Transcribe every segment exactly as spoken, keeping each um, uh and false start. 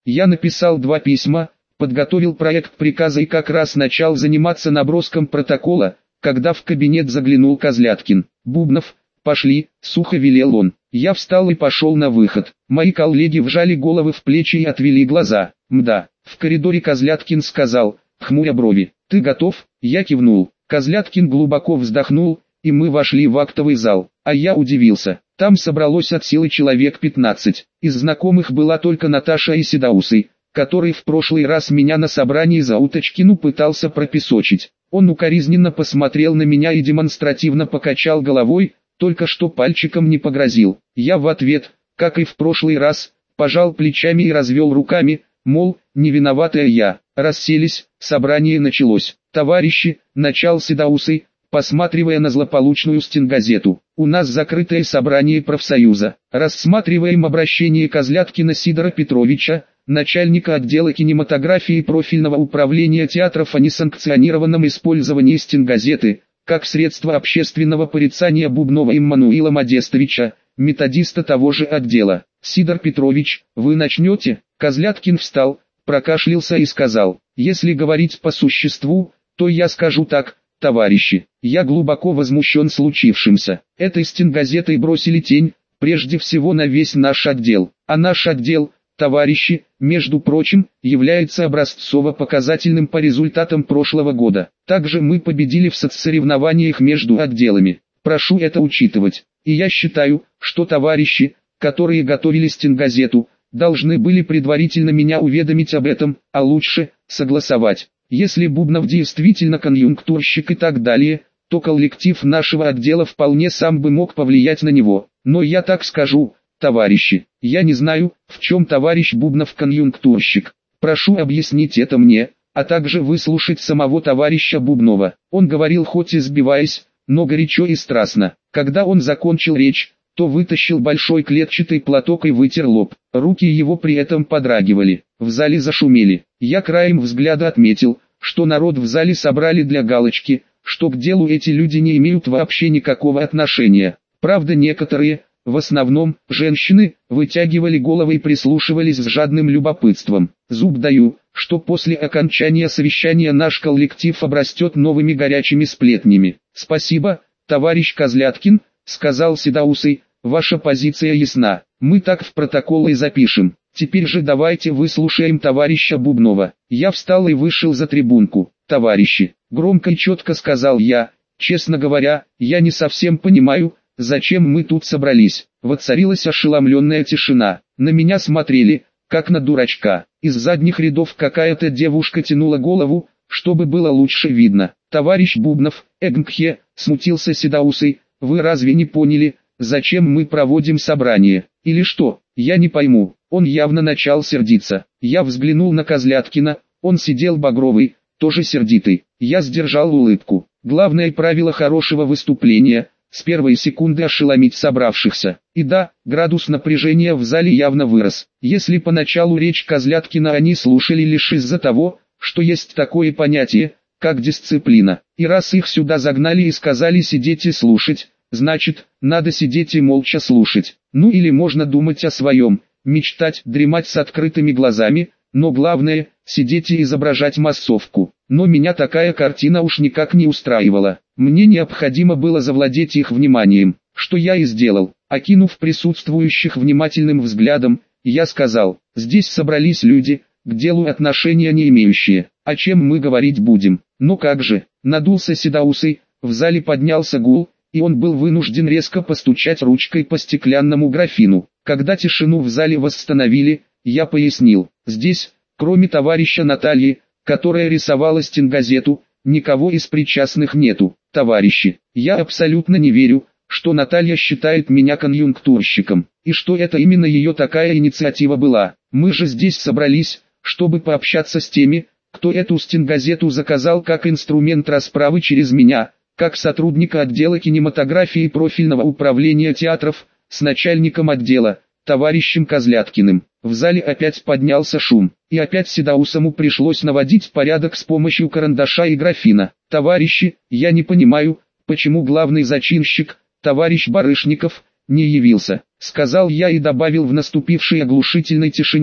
Я написал два письма, подготовил проект приказа и как раз начал заниматься наброском протокола, когда в кабинет заглянул Козляткин. «Бубнов, пошли», — сухо велел он. Я встал и пошел на выход. Мои коллеги вжали головы в плечи и отвели глаза. «Мда». В коридоре Козляткин сказал, хмуря брови: «Ты готов?» Я кивнул. Козляткин глубоко вздохнул, и мы вошли в актовый зал. А я удивился. Там собралось от силы человек пятнадцать. Из знакомых была только Наташа и Седоусый, который в прошлый раз меня на собрании за уточкину пытался пропесочить. Он укоризненно посмотрел на меня и демонстративно покачал головой, только что пальчиком не погрозил. Я в ответ, как и в прошлый раз, пожал плечами и развел руками, мол, не виноватая я. Расселись, собрание началось. «Товарищи», — начал Седоусый, посматривая на злополучную стенгазету, «у нас закрытое собрание профсоюза. Рассматриваем обращение Козляткина Сидора Петровича, начальника отдела кинематографии профильного управления театров о несанкционированном использовании стенгазеты, как средство общественного порицания Бубнова Иммануила Модестовича, методиста того же отдела. Сидор Петрович, вы начнете?» Козляткин встал, прокашлялся и сказал: «Если говорить по существу, то я скажу так, товарищи, я глубоко возмущен случившимся. Этой стенгазетой бросили тень, прежде всего на весь наш отдел. А наш отдел, товарищи, между прочим, является образцово-показательным по результатам прошлого года. Также мы победили в соцсоревнованиях между отделами. Прошу это учитывать. И я считаю, что товарищи, которые готовили стенгазету, должны были предварительно меня уведомить об этом, а лучше, согласовать. Если Бубнов действительно конъюнктурщик и так далее, то коллектив нашего отдела вполне сам бы мог повлиять на него. Но я так скажу, товарищи, я не знаю, в чем товарищ Бубнов конъюнктурщик. Прошу объяснить это мне, а также выслушать самого товарища Бубнова». Он говорил хоть и сбиваясь, но горячо и страстно. Когда он закончил речь, то вытащил большой клетчатый платок и вытер лоб. Руки его при этом подрагивали. В зале зашумели. Я краем взгляда отметил, что народ в зале собрали для галочки, что к делу эти люди не имеют вообще никакого отношения. Правда, некоторые, в основном, женщины, вытягивали головы и прислушивались с жадным любопытством. Зуб даю, что после окончания совещания наш коллектив обрастет новыми горячими сплетнями. «Спасибо, товарищ Козляткин», — сказал Седоусый, — «ваша позиция ясна, мы так в протокол и запишем. Теперь же давайте выслушаем товарища Бубнова». Я встал и вышел за трибунку. «Товарищи», — громко и четко сказал я, — «честно говоря, я не совсем понимаю, зачем мы тут собрались». Воцарилась ошеломленная тишина. На меня смотрели, как на дурачка. Из задних рядов какая-то девушка тянула голову, чтобы было лучше видно. «Товарищ Бубнов, эгмхе», — смутился Седоусый, — «вы разве не поняли, зачем мы проводим собрание? Или что? Я не пойму». Он явно начал сердиться. Я взглянул на Козляткина, он сидел багровый, тоже сердитый. Я сдержал улыбку. Главное правило хорошего выступления — с первой секунды ошеломить собравшихся. И да, градус напряжения в зале явно вырос. Если поначалу речь Козляткина они слушали лишь из-за того, что есть такое понятие, как дисциплина, и раз их сюда загнали и сказали сидеть и слушать, значит, надо сидеть и молча слушать. Ну или можно думать о своем, мечтать, дремать с открытыми глазами, но главное — сидеть и изображать массовку. Но меня такая картина уж никак не устраивала. Мне необходимо было завладеть их вниманием, что я и сделал. Окинув присутствующих внимательным взглядом, я сказал: «Здесь собрались люди, к делу отношения не имеющие. О чем мы говорить будем?» «Ну как же», — надулся Седоусый, в зале поднялся гул, и он был вынужден резко постучать ручкой по стеклянному графину. Когда тишину в зале восстановили, я пояснил: «Здесь, кроме товарища Натальи, которая рисовала стенгазету, никого из причастных нету. Товарищи, я абсолютно не верю, что Наталья считает меня конъюнктурщиком, и что это именно ее такая инициатива была. Мы же здесь собрались, чтобы пообщаться с теми, кто эту стенгазету заказал как инструмент расправы через меня, как сотрудника отдела кинематографии и профильного управления театров, с начальником отдела, товарищем Козляткиным». В зале опять поднялся шум, и опять Седоусому пришлось наводить порядок с помощью карандаша и графина. «Товарищи, я не понимаю, почему главный зачинщик, товарищ Барышников, не явился», — сказал я и добавил в наступившей оглушительной тишине: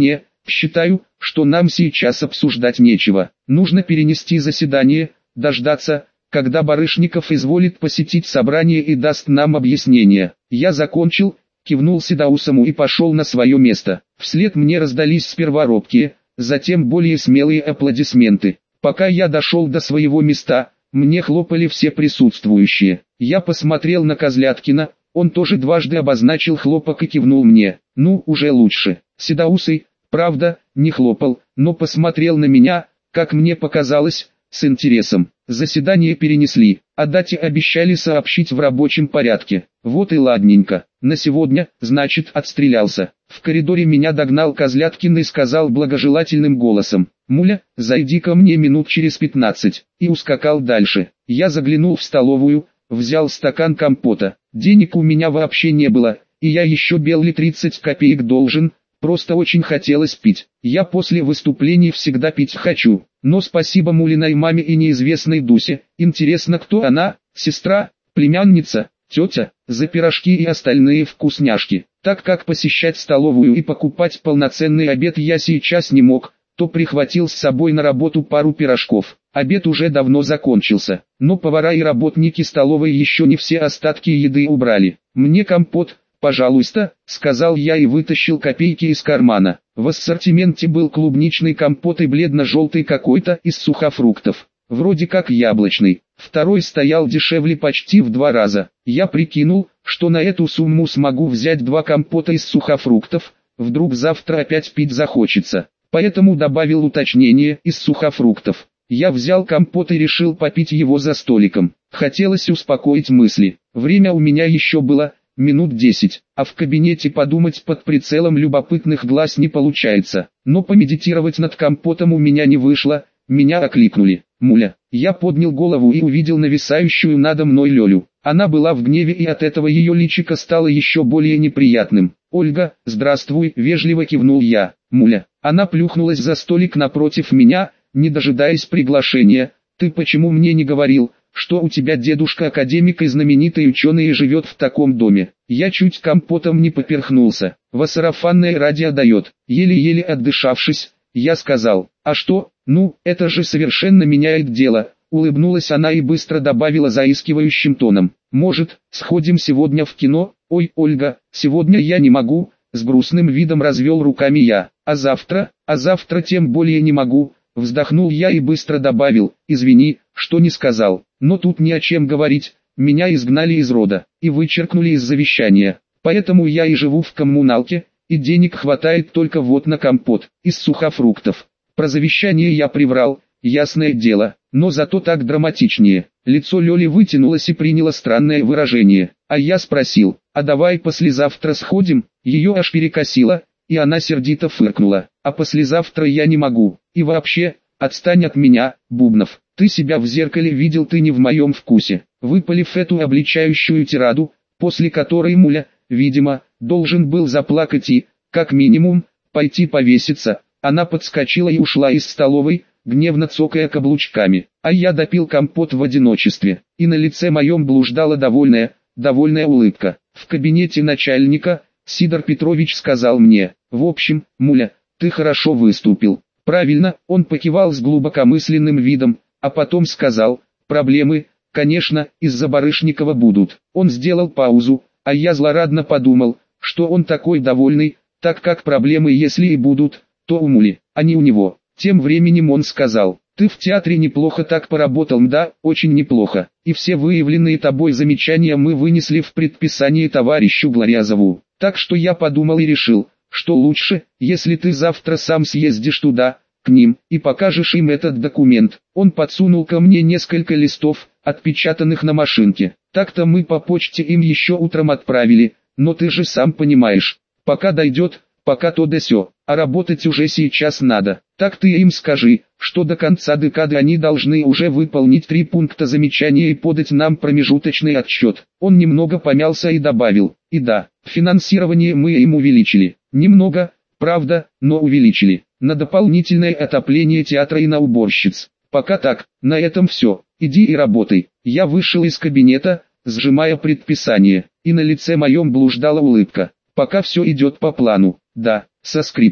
Считаю, что нам сейчас обсуждать нечего. Нужно перенести заседание, дождаться, когда Барышников изволит посетить собрание и даст нам объяснение. Я закончил, кивнул Седаусому и пошел на свое место. Вслед мне раздались сперва робкие, затем более смелые аплодисменты. Пока я дошел до своего места, мне хлопали все присутствующие. Я посмотрел на Козляткина, он тоже дважды обозначил хлопок и кивнул мне. Ну, уже лучше. Седоусый, правда, не хлопал, но посмотрел на меня, как мне показалось, с интересом. Заседание перенесли, о дате обещали сообщить в рабочем порядке. Вот и ладненько. На сегодня, значит, отстрелялся. В коридоре меня догнал Козляткин и сказал благожелательным голосом: «Муля, зайди ко мне минут через пятнадцать», и ускакал дальше. Я заглянул в столовую, взял стакан компота. Денег у меня вообще не было, и я еще Белли тридцать копеек должен, просто очень хотелось пить. Я после выступлений всегда пить хочу, но спасибо Мулиной маме и неизвестной Дусе. Интересно, кто она, сестра, племянница, тетя, за пирожки и остальные вкусняшки. Так как посещать столовую и покупать полноценный обед я сейчас не мог, то прихватил с собой на работу пару пирожков. Обед уже давно закончился, но повара и работники столовой еще не все остатки еды убрали. «Мне компот, пожалуйста», — сказал я и вытащил копейки из кармана. В ассортименте был клубничный компот и бледно-желтый какой-то из сухофруктов, вроде как яблочный. Второй стоял дешевле почти в два раза. Я прикинул, что на эту сумму смогу взять два компота из сухофруктов, вдруг завтра опять пить захочется. Поэтому добавил уточнение «из сухофруктов». Я взял компот и решил попить его за столиком. Хотелось успокоить мысли. Время у меня еще было минут десять, а в кабинете подумать под прицелом любопытных глаз не получается. Но помедитировать над компотом у меня не вышло, меня окликнули. «Муля». Я поднял голову и увидел нависающую надо мной Лёлю. Она была в гневе, и от этого ее личико стало еще более неприятным. «Ольга, здравствуй», — вежливо кивнул я. «Муля». Она плюхнулась за столик напротив меня, не дожидаясь приглашения. «Ты почему мне не говорил, что у тебя дедушка-академик и знаменитый ученый живет в таком доме?» Я чуть компотом не поперхнулся. «Во сарафанное радио дает». Еле-еле отдышавшись, я сказал: «А что? Ну, это же совершенно меняет дело». Улыбнулась она и быстро добавила заискивающим тоном: «Может, сходим сегодня в кино?» «Ой, Ольга, сегодня я не могу», — с грустным видом развел руками я. «А завтра? А завтра тем более не могу». Вздохнул я и быстро добавил: «Извини, что не сказал, но тут не о чем говорить, меня изгнали из рода и вычеркнули из завещания, поэтому я и живу в коммуналке, и денег хватает только вот на компот из сухофруктов». Про завещание я приврал, ясное дело, но зато так драматичнее. Лицо Лёли вытянулось и приняло странное выражение, а я спросил: «А давай послезавтра сходим?» Ее аж перекосило, и она сердито фыркнула: «А послезавтра я не могу, и вообще, отстань от меня, Бубнов, ты себя в зеркале видел, ты не в моем вкусе». Выпалив эту обличающую тираду, после которой Муля, видимо, должен был заплакать и, как минимум, пойти повеситься, она подскочила и ушла из столовой, гневно цокая каблучками, а я допил компот в одиночестве, и на лице моем блуждала довольная, довольная улыбка. В кабинете начальника Сидор Петрович сказал мне: «В общем, Муля, ты хорошо выступил». «Правильно», он покивал с глубокомысленным видом, а потом сказал: «Проблемы, конечно, из-за Барышникова будут». Он сделал паузу, а я злорадно подумал, что он такой довольный, так как проблемы если и будут, то у Мули, а не у него. Тем временем он сказал: «Ты в театре неплохо так поработал». «Да, очень неплохо, и все выявленные тобой замечания мы вынесли в предписании товарищу Глорязову. Так что я подумал и решил, что лучше, если ты завтра сам съездишь туда, к ним, и покажешь им этот документ». Он подсунул ко мне несколько листов, отпечатанных на машинке. Так-то мы по почте им еще утром отправили, но ты же сам понимаешь, пока дойдет, пока то да сё, а работать уже сейчас надо. Так ты им скажи, что до конца декады они должны уже выполнить три пункта замечания и подать нам промежуточный отчет. Он немного помялся и добавил: «И да, финансирование мы им увеличили. Немного, правда, но увеличили. На дополнительное отопление театра и на уборщиц. Пока так, на этом все. Иди и работай». Я вышел из кабинета, сжимая предписание, и на лице моем блуждала улыбка. Пока все идет по плану. Да, со скрипом,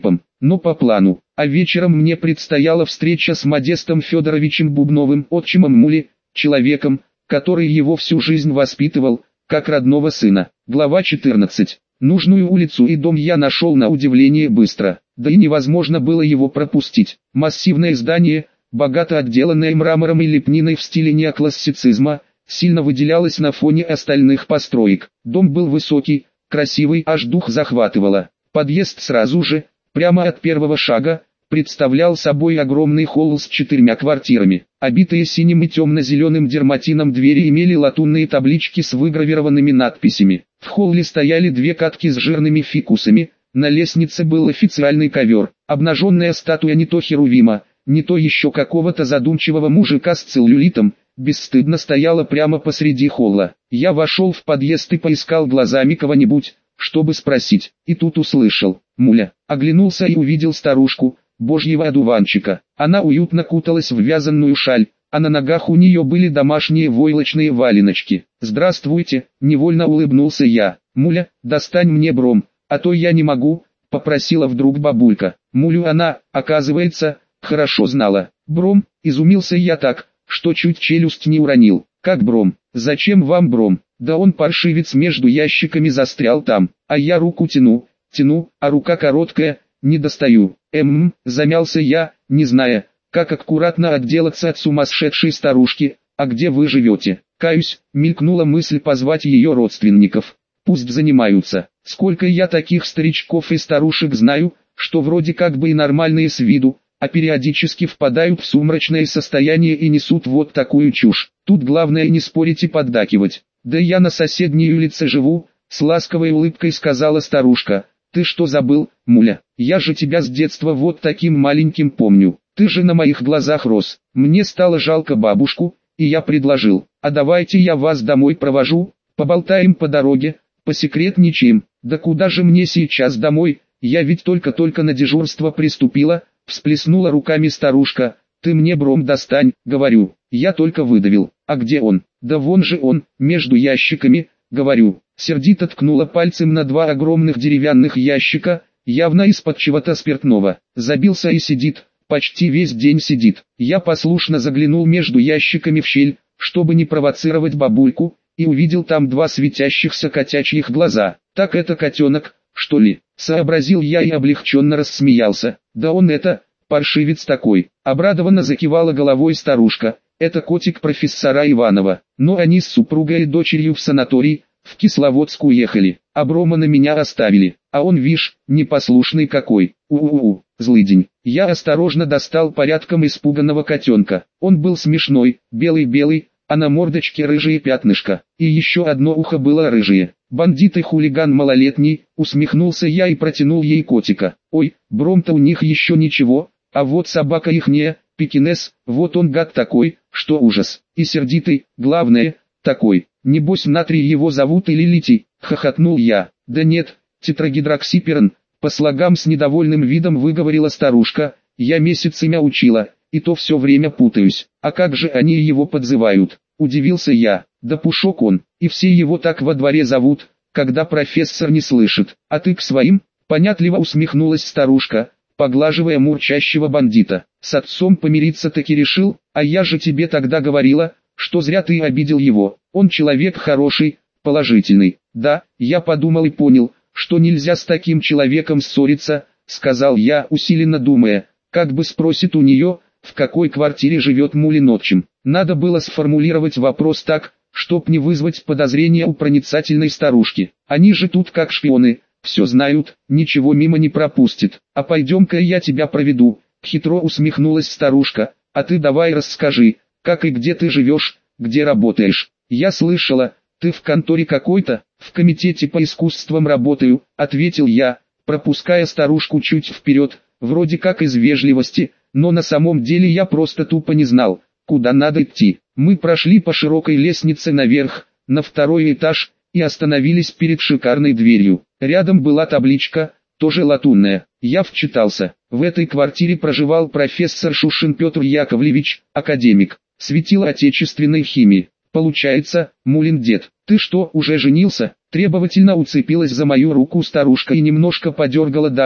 но по плану. А вечером мне предстояла встреча с Модестом Федоровичем Бубновым, отчимом Мули, человеком, который его всю жизнь воспитывал, как родного сына. Глава четырнадцать. Нужную улицу и дом я нашел на удивление быстро, да и невозможно было его пропустить. Массивное здание, богато отделанное мрамором и лепниной в стиле неоклассицизма, сильно выделялось на фоне остальных построек. Дом был высокий, красивый, аж дух захватывало. Подъезд сразу же, прямо от первого шага, представлял собой огромный холл с четырьмя квартирами. Обитые синим и темно-зеленым дерматином двери имели латунные таблички с выгравированными надписями. В холле стояли две катки с жирными фикусами, на лестнице был официальный ковер. Обнаженная статуя не то Херувима, не то еще какого-то задумчивого мужика с целлюлитом, бесстыдно стояла прямо посреди холла. Я вошел в подъезд и поискал глазами кого-нибудь, чтобы спросить, и тут услышал «Муля». Оглянулся и увидел старушку, божьего одуванчика. Она уютно куталась в вязаную шаль, а на ногах у нее были домашние войлочные валеночки. «Здравствуйте», — невольно улыбнулся я. «Муля, достань мне бром, а то я не могу», — попросила вдруг бабулька. Мулю она, оказывается, хорошо знала. «Бром», — изумился я так, что чуть челюсть не уронил. «Как бром? Зачем вам бром? Да он паршивец между ящиками застрял там, а я руку тяну, тяну, а рука короткая, не достаю». «Эм, замялся я, не зная, как аккуратно отделаться от сумасшедшей старушки. «А где вы живете?» «Каюсь», мелькнула мысль позвать ее родственников. «Пусть занимаются. Сколько я таких старичков и старушек знаю, что вроде как бы и нормальные с виду, а периодически впадают в сумрачное состояние и несут вот такую чушь. Тут главное не спорить и поддакивать». «Да я на соседней улице живу», с ласковой улыбкой сказала старушка. «Ты что забыл, Муля? Я же тебя с детства вот таким маленьким помню. Ты же на моих глазах рос». Мне стало жалко бабушку, и я предложил: «А давайте я вас домой провожу, поболтаем по дороге, посекретничаем». «Да куда же мне сейчас домой, я ведь только-только на дежурство приступила», всплеснула руками старушка. «Ты мне бром достань», говорю. Я только выдавил. «А где он?» «Да вон же он, между ящиками», говорю. Сердито ткнула пальцем на два огромных деревянных ящика, явно из-под чего-то спиртного. Забился и сидит, почти весь день сидит. Я послушно заглянул между ящиками в щель, чтобы не провоцировать бабульку, и увидел там два светящихся котячьих глаза. «Так это котенок, что ли?» Сообразил я и облегченно рассмеялся. «Да он это, паршивец такой». Обрадованно закивала головой старушка. «Это котик профессора Иванова. Но они с супругой и дочерью в санаторий, в Кисловодск уехали, а Брома на меня оставили, а он, вишь, непослушный какой. У-у-у, злыдень». Я осторожно достал порядком испуганного котенка. Он был смешной, белый-белый, а на мордочке рыжие пятнышко, и еще одно ухо было рыжее. «Бандит и хулиган малолетний», усмехнулся я и протянул ей котика. «Ой, Бром-то у них еще ничего, а вот собака ихняя, пекинес, вот он гад такой, что ужас, и сердитый, главное, такой. Небось натрий его зовут или литий», хохотнул я. «Да нет, тетрагидроксиперон», по слогам с недовольным видом выговорила старушка. «Я месяцами учила, и то все время путаюсь. А как же они его подзывают?» Удивился я. «Да Пушок он, и все его так во дворе зовут, когда профессор не слышит. А ты к своим?» Понятливо усмехнулась старушка, поглаживая мурчащего бандита. «С отцом помириться таки решил, а я же тебе тогда говорила, что зря ты обидел его. Он человек хороший, положительный». «Да, я подумал и понял, что нельзя с таким человеком ссориться», сказал я, усиленно думая, как бы спросит у нее, в какой квартире живет Мулин отчим. Надо было сформулировать вопрос так, чтоб не вызвать подозрения у проницательной старушки. Они же тут как шпионы, все знают, ничего мимо не пропустит. «А пойдем-ка я тебя проведу», хитро усмехнулась старушка. «А ты давай расскажи, как и где ты живешь, где работаешь». «Я слышала, ты в конторе какой-то?» «В комитете по искусствам работаю», ответил я, пропуская старушку чуть вперед, вроде как из вежливости, но на самом деле я просто тупо не знал, куда надо идти. Мы прошли по широкой лестнице наверх, на второй этаж, и остановились перед шикарной дверью. Рядом была табличка, тоже латунная. Я вчитался. В этой квартире проживал профессор Шушин Петр Яковлевич, академик, светило отечественной химии. «Получается, Мулин дед, ты что, уже женился?» Требовательно уцепилась за мою руку старушка и немножко подергала даже,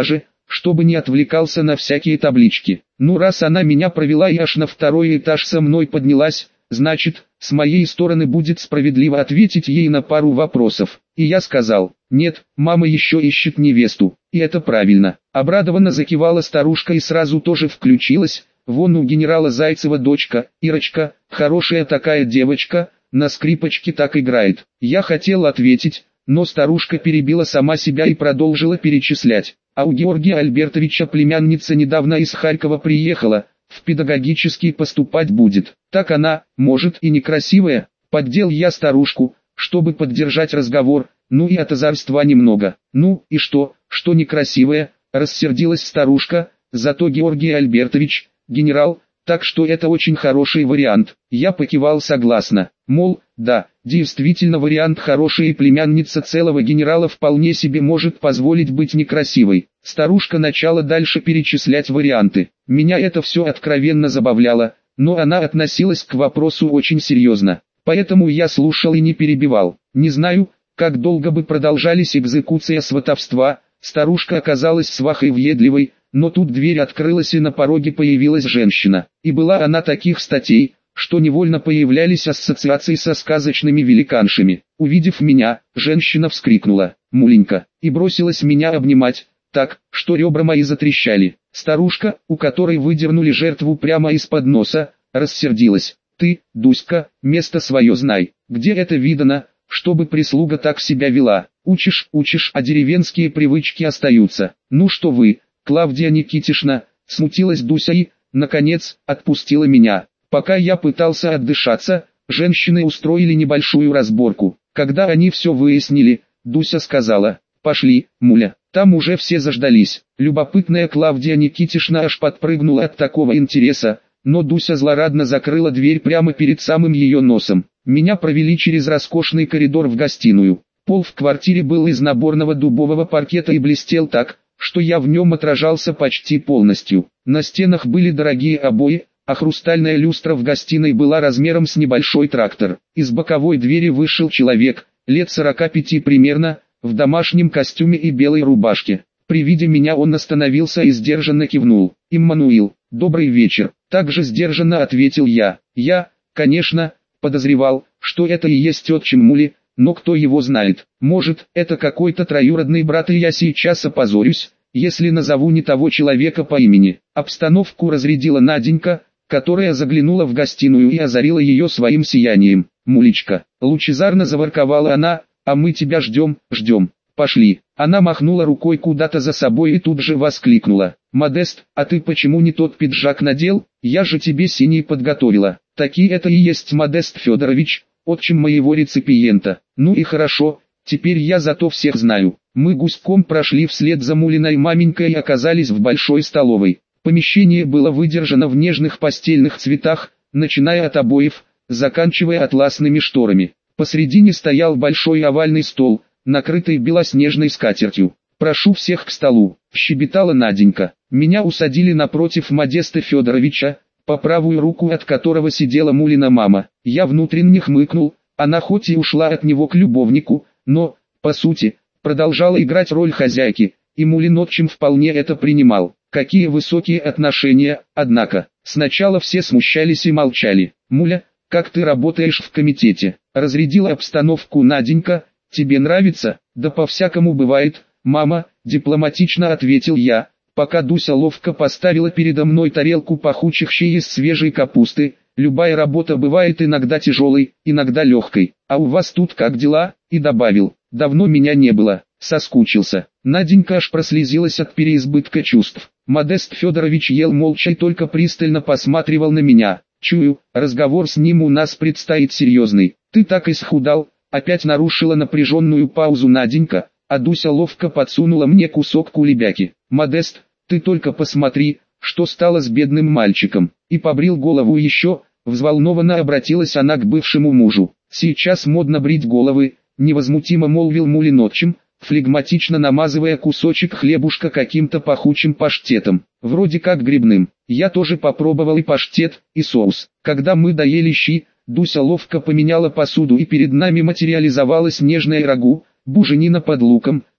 чтобы не отвлекался на всякие таблички. Ну раз она меня провела и аж на второй этаж со мной поднялась, значит, с моей стороны будет справедливо ответить ей на пару вопросов. И я сказал: нет, мама еще ищет невесту, и это правильно. Обрадованно закивала старушка и сразу тоже включилась: вон у генерала Зайцева дочка, Ирочка, хорошая такая девочка, на скрипочке так играет. Я хотел ответить, но старушка перебила сама себя и продолжила перечислять. А у Георгия Альбертовича племянница недавно из Харькова приехала, в педагогический поступать будет. Так она, может, и некрасивая. Поддел я старушку, чтобы поддержать разговор, ну и от озорства немного. Ну, и что, что некрасивая, рассердилась старушка, зато Георгий Альбертович, генерал, так что это очень хороший вариант. Я покивал согласно, мол, да, действительно вариант хороший, и племянница целого генерала вполне себе может позволить быть некрасивой. Старушка начала дальше перечислять варианты. Меня это все откровенно забавляло, но она относилась к вопросу очень серьезно. Поэтому я слушал и не перебивал. Не знаю, как долго бы продолжались экзекуция сватовства, старушка оказалась свахой въедливой, но тут дверь открылась и на пороге появилась женщина. И была она таких статей, что невольно появлялись ассоциации со сказочными великаншами. Увидев меня, женщина вскрикнула: «Муленька!» и бросилась меня обнимать, так, что ребра мои затрещали. Старушка, у которой выдернули жертву прямо из-под носа, рассердилась: «Ты, Дуська, место свое знай, где это видано, чтобы прислуга так себя вела? Учишь, учишь, а деревенские привычки остаются. Ну что вы, Клавдия Никитишна!» Смутилась Дуся и, наконец, отпустила меня. Пока я пытался отдышаться, женщины устроили небольшую разборку. Когда они все выяснили, Дуся сказала: «Пошли, муля, там уже все заждались». Любопытная Клавдия Никитишна аж подпрыгнула от такого интереса, но Дуся злорадно закрыла дверь прямо перед самым ее носом. Меня провели через роскошный коридор в гостиную. Пол в квартире был из наборного дубового паркета и блестел так, что я в нем отражался почти полностью. На стенах были дорогие обои, а хрустальная люстра в гостиной была размером с небольшой трактор. Из боковой двери вышел человек, лет сорока пяти примерно, в домашнем костюме и белой рубашке. При виде меня он остановился и сдержанно кивнул. «Иммануил, добрый вечер», — также сдержанно ответил я. Я, конечно, подозревал, что это и есть отчим Мули, но кто его знает. Может, это какой-то троюродный брат, и я сейчас опозорюсь, если назову не того человека по имени. Обстановку разрядила Наденька, которая заглянула в гостиную и озарила ее своим сиянием. «Мулечка», — лучезарно заворковала она, — «а мы тебя ждем, ждем. Пошли». Она махнула рукой куда-то за собой и тут же воскликнула: «Модест, а ты почему не тот пиджак надел? Я же тебе синий подготовила». «Таки это и есть Модест Федорович, отчим моего реципиента». «Ну и хорошо, теперь я зато всех знаю». Мы гуськом прошли вслед за Мулиной маменькой и оказались в большой столовой. Помещение было выдержано в нежных постельных цветах, начиная от обоев, заканчивая атласными шторами. Посредине стоял большой овальный стол, накрытый белоснежной скатертью. «Прошу всех к столу», — щебетала Наденька. Меня усадили напротив Модеста Федоровича, по правую руку от которого сидела Мулина мама. Я внутренне хмыкнул, она хоть и ушла от него к любовнику, но, по сути, продолжала играть роль хозяйки, и Мулин отчим вполне это принимал. Какие высокие отношения, однако. Сначала все смущались и молчали. «Муля, как ты работаешь в комитете?» — разрядила обстановку Наденька. «Тебе нравится?» «Да по-всякому бывает, мама», — дипломатично ответил я, пока Дуся ловко поставила передо мной тарелку пахучих щей из свежей капусты. «Любая работа бывает иногда тяжелой, иногда легкой. А у вас тут как дела?» И добавил: «Давно меня не было, соскучился». Наденька аж прослезилась от переизбытка чувств. Модест Федорович ел молча и только пристально посматривал на меня. «Чую, разговор с ним у нас предстоит серьезный. Ты так исхудал», — опять нарушила напряженную паузу Наденька, а Дуся ловко подсунула мне кусок кулебяки. «Модест, ты только посмотри, что стало с бедным мальчиком». И побрил голову еще, взволнованно обратилась она к бывшему мужу. «Сейчас модно брить головы», — невозмутимо молвил Мулин отчим, флегматично намазывая кусочек хлебушка каким-то пахучим паштетом, вроде как грибным. Я тоже попробовал и паштет, и соус. Когда мы доели щи, Дуся ловко поменяла посуду, и перед нами материализовалась нежная рагу, буженина под луком,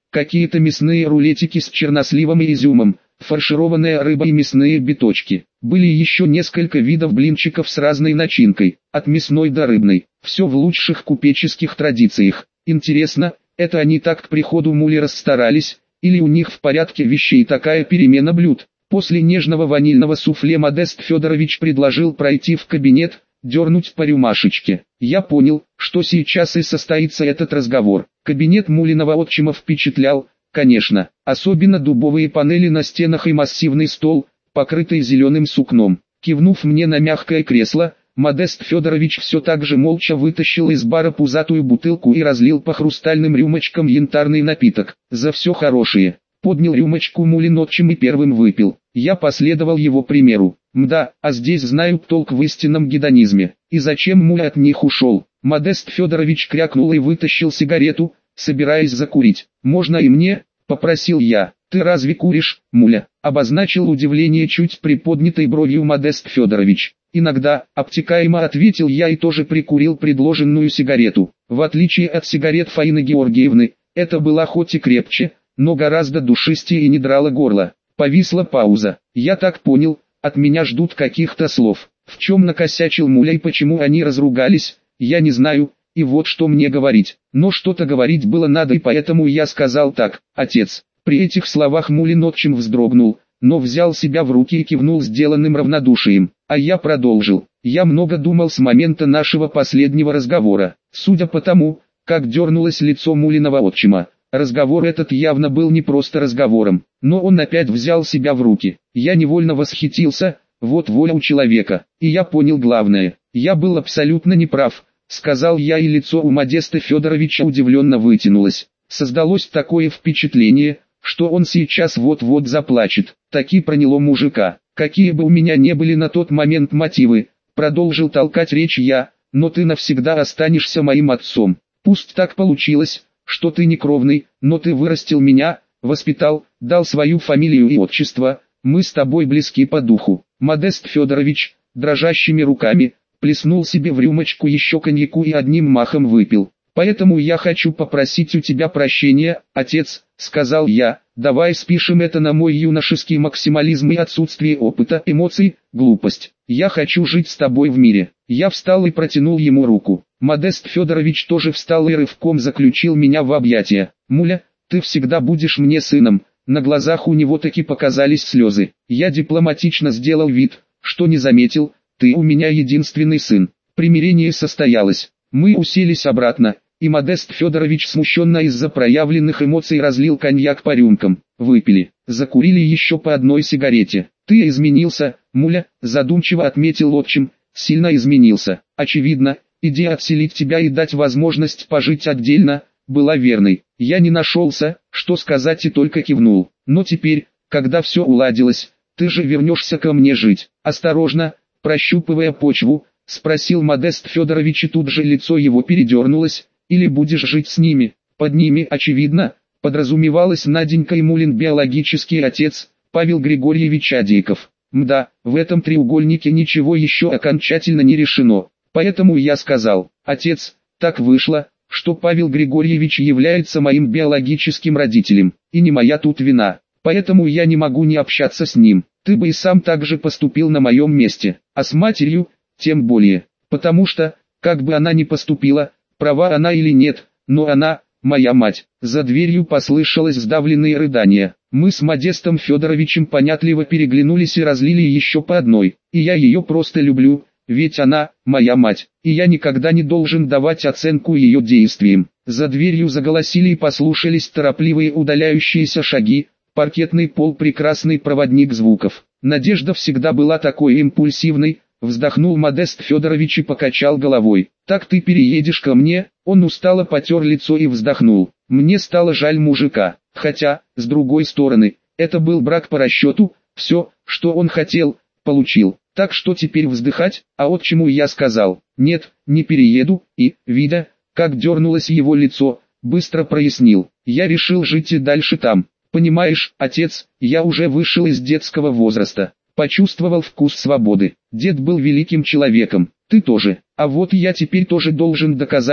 какие-то мясные рулетики с черносливом и изюмом, фаршированная рыба и мясные биточки. Были еще несколько видов блинчиков с разной начинкой, от мясной до рыбной, все в лучших купеческих традициях. Интересно, это они так к приходу Мули расстарались, или у них в порядке вещей такая перемена блюд? После нежного ванильного суфле Модест Федорович предложил пройти в кабинет, дернуть по рюмашечке. Я понял, что сейчас и состоится этот разговор. Кабинет Мулиного отчима впечатлял, конечно, особенно дубовые панели на стенах и массивный стол, покрытый зеленым сукном. Кивнув мне на мягкое кресло, Модест Федорович все так же молча вытащил из бара пузатую бутылку и разлил по хрустальным рюмочкам янтарный напиток. За все хорошее. Поднял рюмочку Мулин отчим и первым выпил. Я последовал его примеру. Мда, а здесь знают толк в истинном гедонизме. И зачем Муля от них ушел? Модест Федорович крякнул и вытащил сигарету, собираясь закурить. «Можно и мне?» – попросил я. «Ты разве куришь, Муля?» – обозначил удивление чуть приподнятой бровью Модест Федорович. «Иногда», – обтекаемо ответил я и тоже прикурил предложенную сигарету. В отличие от сигарет Фаины Георгиевны, это была хоть и крепче, но гораздо душистее и не драла горло. Повисла пауза. Я так понял, от меня ждут каких-то слов. В чем накосячил Муля и почему они разругались, я не знаю, и вот что мне говорить. Но что-то говорить было надо, и поэтому я сказал так: «Отец». При этих словах Мулин отчим вздрогнул, но взял себя в руки и кивнул сделанным равнодушием. А я продолжил. Я много думал с момента нашего последнего разговора. Судя по тому, как дернулось лицо Мулиного отчима, разговор этот явно был не просто разговором, но он опять взял себя в руки. Я невольно восхитился, вот воля у человека, и я понял главное. Я был абсолютно неправ, сказал я, и лицо у Модеста Федоровича удивленно вытянулось. Создалось такое впечатление, что он сейчас вот-вот заплачет. Таки проняло мужика. Какие бы у меня не были на тот момент мотивы, продолжил толкать речь я, но ты навсегда останешься моим отцом. Пусть так получилось, что ты не кровный, но ты вырастил меня, воспитал, дал свою фамилию и отчество, мы с тобой близки по духу». Модест Федорович, дрожащими руками, плеснул себе в рюмочку еще коньяку и одним махом выпил. «Поэтому я хочу попросить у тебя прощения, отец», — сказал я, — «давай спишем это на мой юношеский максимализм и отсутствие опыта, эмоций, глупость. Я хочу жить с тобой в мире». Я встал и протянул ему руку. Модест Федорович тоже встал и рывком заключил меня в объятия. «Муля, ты всегда будешь мне сыном». На глазах у него таки показались слезы. Я дипломатично сделал вид, что не заметил. «Ты у меня единственный сын». Примирение состоялось. Мы уселись обратно, и Модест Федорович смущенно из-за проявленных эмоций разлил коньяк по рюмкам. Выпили, закурили еще по одной сигарете. «Ты изменился, Муля», задумчиво отметил отчим, — «сильно изменился. Очевидно, идея отселить тебя и дать возможность пожить отдельно, была верной». Я не нашелся, что сказать, и только кивнул. «Но теперь, когда все уладилось, ты же вернешься ко мне жить». Осторожно, прощупывая почву, спросил Модест Федорович, и тут же лицо его передернулось. «Или будешь жить с ними?» Под ними, очевидно, подразумевалось Наденька и Мулин биологический отец, Павел Григорьевич Адейков. Мда, в этом треугольнике ничего еще окончательно не решено. Поэтому я сказал: «Отец, так вышло, что Павел Григорьевич является моим биологическим родителем, и не моя тут вина. Поэтому я не могу не общаться с ним. Ты бы и сам так же поступил на моем месте, а с матерью тем более, потому что, как бы она ни поступила, права она или нет, но она, моя мать». За дверью послышалось сдавленные рыдания. Мы с Модестом Федоровичем понятливо переглянулись и разлили еще по одной. «И я ее просто люблю, ведь она, моя мать, и я никогда не должен давать оценку ее действиям». За дверью заголосили и послушались торопливые удаляющиеся шаги. Паркетный пол — прекрасный проводник звуков. Надежда всегда была такой импульсивной. Вздохнул Модест Федорович и покачал головой. «Так ты переедешь ко мне?» Он устало потер лицо и вздохнул. Мне стало жаль мужика. Хотя, с другой стороны, это был брак по расчету. Все, что он хотел, получил. Так что теперь вздыхать? А вот чему я сказал: «Нет, не перееду», и, видя, как дернулось его лицо, быстро прояснил: «Я решил жить и дальше там. Понимаешь, отец, я уже вышел из детского возраста. Почувствовал вкус свободы. Дед был великим человеком, ты тоже. А вот я теперь тоже должен доказать,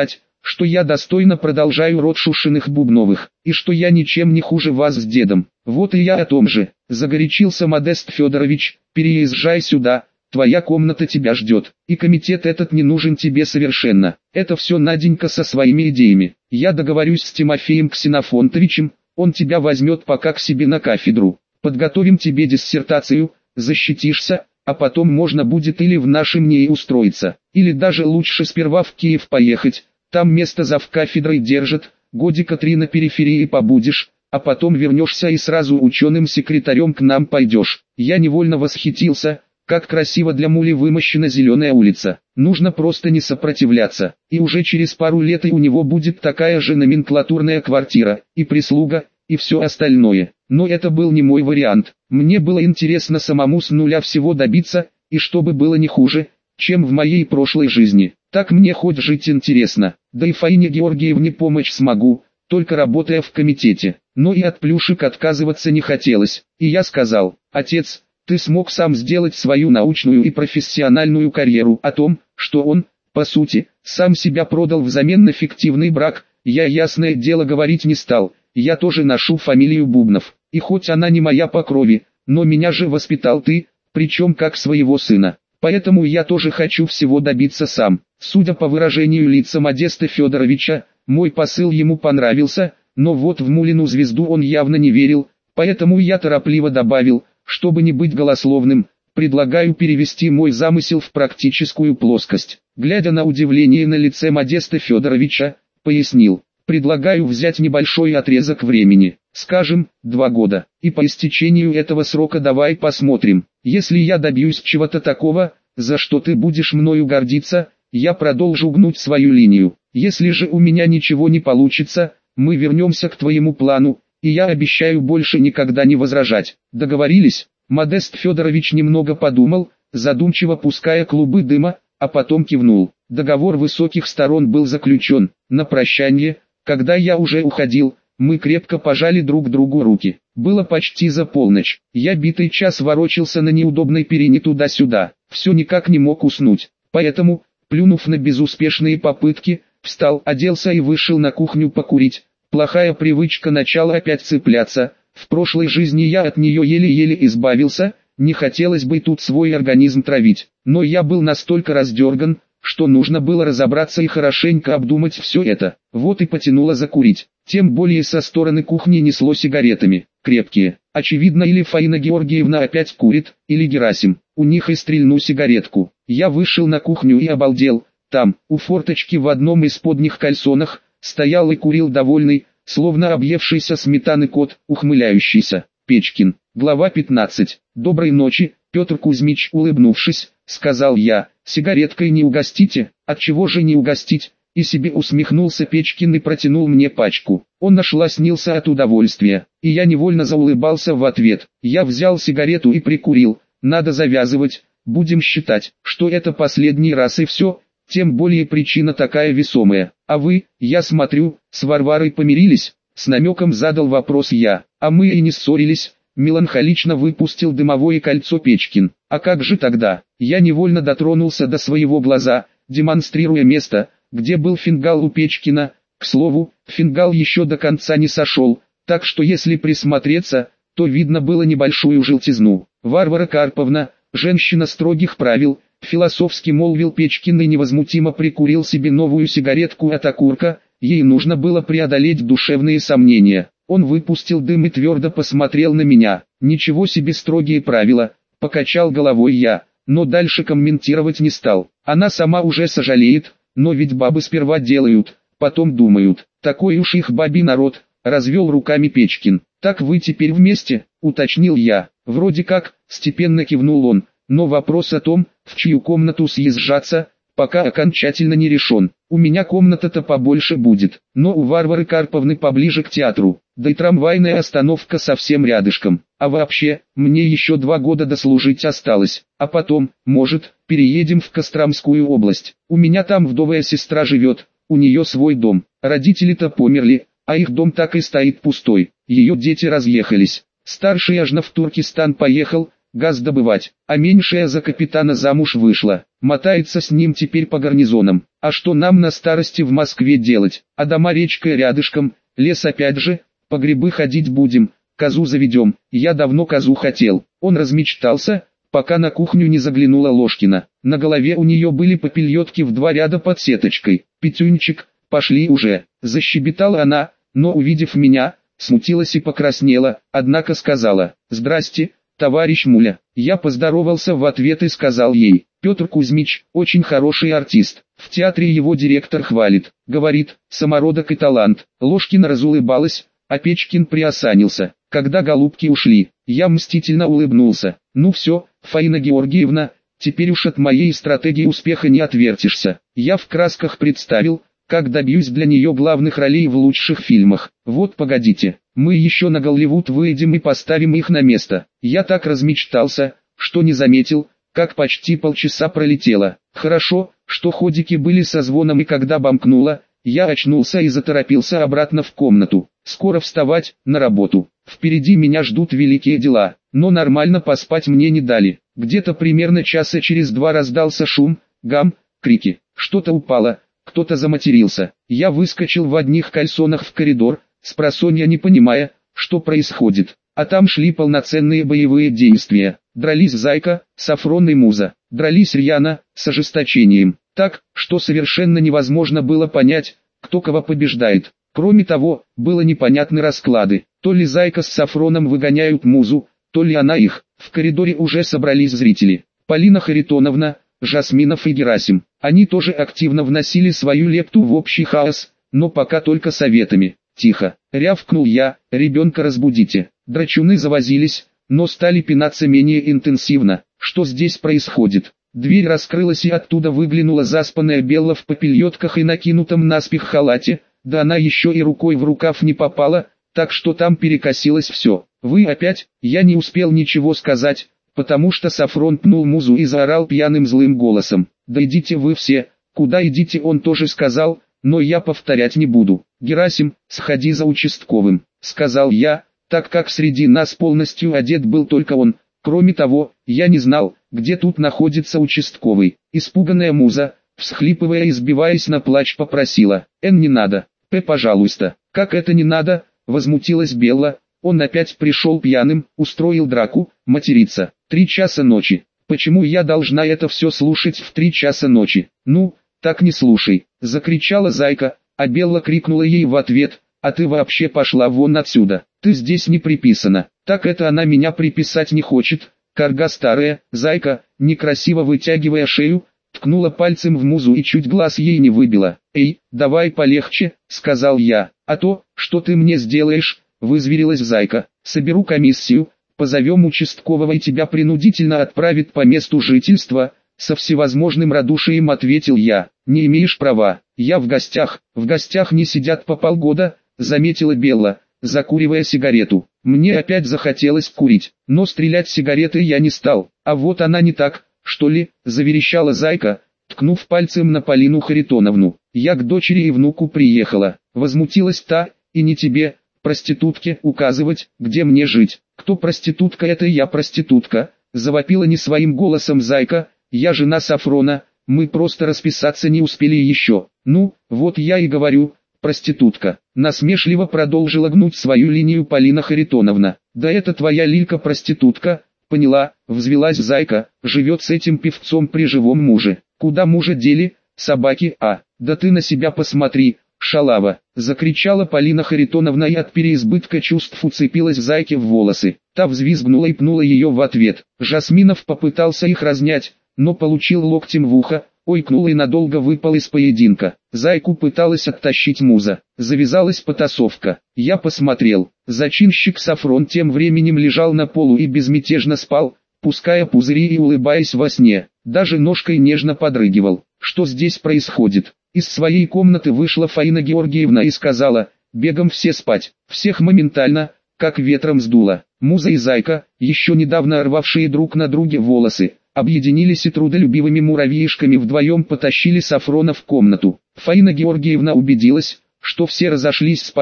что я достойно продолжаю род Шушиных Бубновых, и что я ничем не хуже вас с дедом. Вот и я о том же, загорячился Модест Федорович, переезжай сюда, твоя комната тебя ждет, и комитет этот не нужен тебе совершенно. Это все Наденька со своими идеями. Я договорюсь с Тимофеем Ксенофонтовичем, он тебя возьмет пока к себе на кафедру. Подготовим тебе диссертацию, защитишься, а потом можно будет или в нашем НИИ устроиться, или даже лучше сперва в Киев поехать, там место завкафедрой держат, годика три на периферии побудешь, а потом вернешься и сразу ученым-секретарем к нам пойдешь. Я невольно восхитился, как красиво для мули вымощена зеленая улица. Нужно просто не сопротивляться, и уже через пару лет и у него будет такая же номенклатурная квартира, и прислуга, и все остальное. Но это был не мой вариант. Мне было интересно самому с нуля всего добиться, и чтобы было не хуже, чем в моей прошлой жизни. Так мне хоть жить интересно, да и Фаине Георгиевне помочь смогу, только работая в комитете. Но и от плюшек отказываться не хотелось, и я сказал: отец, ты смог сам сделать свою научную и профессиональную карьеру. О том, что он, по сути, сам себя продал взамен на фиктивный брак, я ясное дело говорить не стал. Я тоже ношу фамилию Бубнов, и хоть она не моя по крови, но меня же воспитал ты, причем как своего сына. Поэтому я тоже хочу всего добиться сам. Судя по выражению лица Модеста Федоровича, мой посыл ему понравился, но вот в Мулину звезду он явно не верил, поэтому я торопливо добавил, чтобы не быть голословным, предлагаю перевести мой замысел в практическую плоскость. Глядя на удивление на лице Модеста Федоровича, пояснил: предлагаю взять небольшой отрезок времени, скажем, два года, и по истечению этого срока давай посмотрим. Если я добьюсь чего-то такого, за что ты будешь мною гордиться, я продолжу гнуть свою линию. Если же у меня ничего не получится, мы вернемся к твоему плану, и я обещаю больше никогда не возражать. Договорились? Модест Федорович немного подумал, задумчиво пуская клубы дыма, а потом кивнул. Договор высоких сторон был заключен. На прощание, когда я уже уходил, мы крепко пожали друг другу руки. Было почти за полночь. Я битый час ворочался на неудобной перине туда-сюда. Все никак не мог уснуть. Поэтому, плюнув на безуспешные попытки, встал, оделся и вышел на кухню покурить. Плохая привычка начала опять цепляться. В прошлой жизни я от нее еле-еле избавился, не хотелось бы тут свой организм травить. Но я был настолько раздерган, что нужно было разобраться и хорошенько обдумать все это. Вот и потянуло закурить. Тем более со стороны кухни несло сигаретами. Крепкие. Очевидно, или Фаина Георгиевна опять курит, или Герасим. У них и стрельну сигаретку. Я вышел на кухню и обалдел. Там, у форточки в одном из подних кальсонах, стоял и курил довольный, словно объевшийся сметаны кот, ухмыляющийся, Печкин. Глава пятнадцать. Доброй ночи, Петр Кузьмич, улыбнувшись, сказал я. Сигареткой не угостите? Отчего же не угостить? И себе усмехнулся Печкин и протянул мне пачку. Он нашласнился от удовольствия, и я невольно заулыбался в ответ. Я взял сигарету и прикурил. Надо завязывать, будем считать, что это последний раз и все, тем более причина такая весомая. А вы, я смотрю, с Варварой помирились? С намеком задал вопрос я. А мы и не ссорились. Меланхолично выпустил дымовое кольцо Печкин. А как же тогда? Я невольно дотронулся до своего глаза, демонстрируя место, где был фингал у Печкина. К слову, фингал еще до конца не сошел, так что если присмотреться, то видно было небольшую желтизну. Варвара Карповна, женщина строгих правил, философски молвил Печкин и невозмутимо прикурил себе новую сигаретку от окурка. Ей нужно было преодолеть душевные сомнения. Он выпустил дым и твердо посмотрел на меня. Ничего себе строгие правила, покачал головой я, но дальше комментировать не стал. Она сама уже сожалеет, но ведь бабы сперва делают, потом думают. Такой уж их бабий народ, развел руками Печкин. Так вы теперь вместе, уточнил я. Вроде как, степенно кивнул он, но вопрос о том, в чью комнату съезжаться, пока окончательно не решен. У меня комната-то побольше будет, но у Варвары Карповны поближе к театру, да и трамвайная остановка совсем рядышком. А вообще, мне еще два года дослужить осталось, а потом, может, переедем в Костромскую область. У меня там вдовая сестра живет, у нее свой дом, родители-то померли, а их дом так и стоит пустой, ее дети разъехались. Старший аж на в Туркестан поехал, газ добывать, а меньшая за капитана замуж вышла, мотается с ним теперь по гарнизонам. А что нам на старости в Москве делать? А дома речкой рядышком, лес опять же, по грибы ходить будем, козу заведем. Я давно козу хотел. Он размечтался, пока на кухню не заглянула Ложкина. На голове у нее были попельотки в два ряда под сеточкой. «Петюнчик, пошли уже», — защебетала она, но увидев меня, смутилась и покраснела, однако сказала: «Здрасте, товарищ Муля». Я поздоровался в ответ и сказал ей: «Петр Кузьмич, очень хороший артист, в театре его директор хвалит, говорит, самородок и талант». Ложкина разулыбалась, а Печкин приосанился. Когда голубки ушли, я мстительно улыбнулся. «Ну все, Фаина Георгиевна, теперь уж от моей стратегии успеха не отвертишься». Я в красках представил, как добьюсь для нее главных ролей в лучших фильмах. Вот погодите, мы еще на Голливуд выйдем и поставим их на место. Я так размечтался, что не заметил, как почти полчаса пролетело. Хорошо, что ходики были со звоном, и когда бомкнуло, я очнулся и заторопился обратно в комнату. Скоро вставать, на работу. Впереди меня ждут великие дела, но нормально поспать мне не дали. Где-то примерно часа через два раздался шум, гам, крики. Что-то упало. Кто-то заматерился. Я выскочил в одних кальсонах в коридор, спросонья не понимая, что происходит. А там шли полноценные боевые действия. Дрались Зайка, Сафрон и Муза. Дрались рьяно, с ожесточением. Так, что совершенно невозможно было понять, кто кого побеждает. Кроме того, было непонятны расклады. То ли Зайка с Сафроном выгоняют Музу, то ли она их. В коридоре уже собрались зрители. Полина Харитоновна, Жасминов и Герасим. Они тоже активно вносили свою лепту в общий хаос, но пока только советами. «Тихо!» — рявкнул я, «ребенка разбудите». Драчуны завозились, но стали пинаться менее интенсивно. Что здесь происходит? Дверь раскрылась, и оттуда выглянула заспанная Белла в попельотках и накинутом наспех халате, да она еще и рукой в рукав не попала, так что там перекосилось все. «Вы опять?» Я не успел ничего сказать, потому что Сафрон пнул Музу и заорал пьяным злым голосом: «Да идите вы все, куда идите?» Он тоже сказал, но я повторять не буду. «Герасим, сходи за участковым», — сказал я, так как среди нас полностью одет был только он. Кроме того, я не знал, где тут находится участковый. Испуганная Муза, всхлипывая и сбиваясь на плач, попросила: «Эн, не надо, П, пожалуйста». «Как это не надо?» — возмутилась Белла. «Он опять пришел пьяным, устроил драку, матерится. Три часа ночи. Почему я должна это все слушать в три часа ночи?» «Ну, так не слушай», — закричала Зайка, а Белла крикнула ей в ответ: «А ты вообще пошла вон отсюда, ты здесь не приписана». «Так это она меня приписать не хочет, карга старая». Зайка, некрасиво вытягивая шею, ткнула пальцем в Музу и чуть глаз ей не выбила. «Эй, давай полегче», — сказал я. «А то, что ты мне сделаешь?» — вызверилась Зайка. «Соберу комиссию, позовем участкового и тебя принудительно отправят по месту жительства», — со всевозможным радушием ответил я. «Не имеешь права, я в гостях». «В гостях не сидят по полгода», — заметила Белла, закуривая сигарету. Мне опять захотелось курить, но стрелять сигаретой я не стал. «А вот она не так, что ли?» — заверещала Зайка, ткнув пальцем на Полину Харитоновну. «Я к дочери и внуку приехала», — возмутилась та. «И не тебе, проститутке, указывать, где мне жить». «Кто проститутка?» «Это я проститутка», — завопила не своим голосом Зайка. «Я жена Сафрона, мы просто расписаться не успели еще». «Ну, вот я и говорю, проститутка», — насмешливо продолжила гнуть свою линию Полина Харитоновна. «Да это твоя Лилька проститутка». «Поняла», — взвелась Зайка, «живет с этим певцом при живом муже». «Куда мужа дели? Собаки? А, да ты на себя посмотри, шалава!» — закричала Полина Харитоновна и от переизбытка чувств уцепилась Зайке в волосы. Та взвизгнула и пнула ее в ответ. Жасминов попытался их разнять, но получил локтем в ухо, ойкнул и надолго выпал из поединка. Зайку пыталась оттащить Муза. Завязалась потасовка. Я посмотрел. Зачинщик Сафрон тем временем лежал на полу и безмятежно спал, пуская пузыри и улыбаясь во сне. Даже ножкой нежно подрыгивал. «Что здесь происходит?» Из своей комнаты вышла Фаина Георгиевна и сказала: «Бегом все спать». Всех моментально, как ветром сдуло. Муза и Зайка, еще недавно рвавшие друг на друге волосы, объединились и трудолюбивыми муравьишками вдвоем потащили Сафрона в комнату. Фаина Георгиевна убедилась, что все разошлись спать,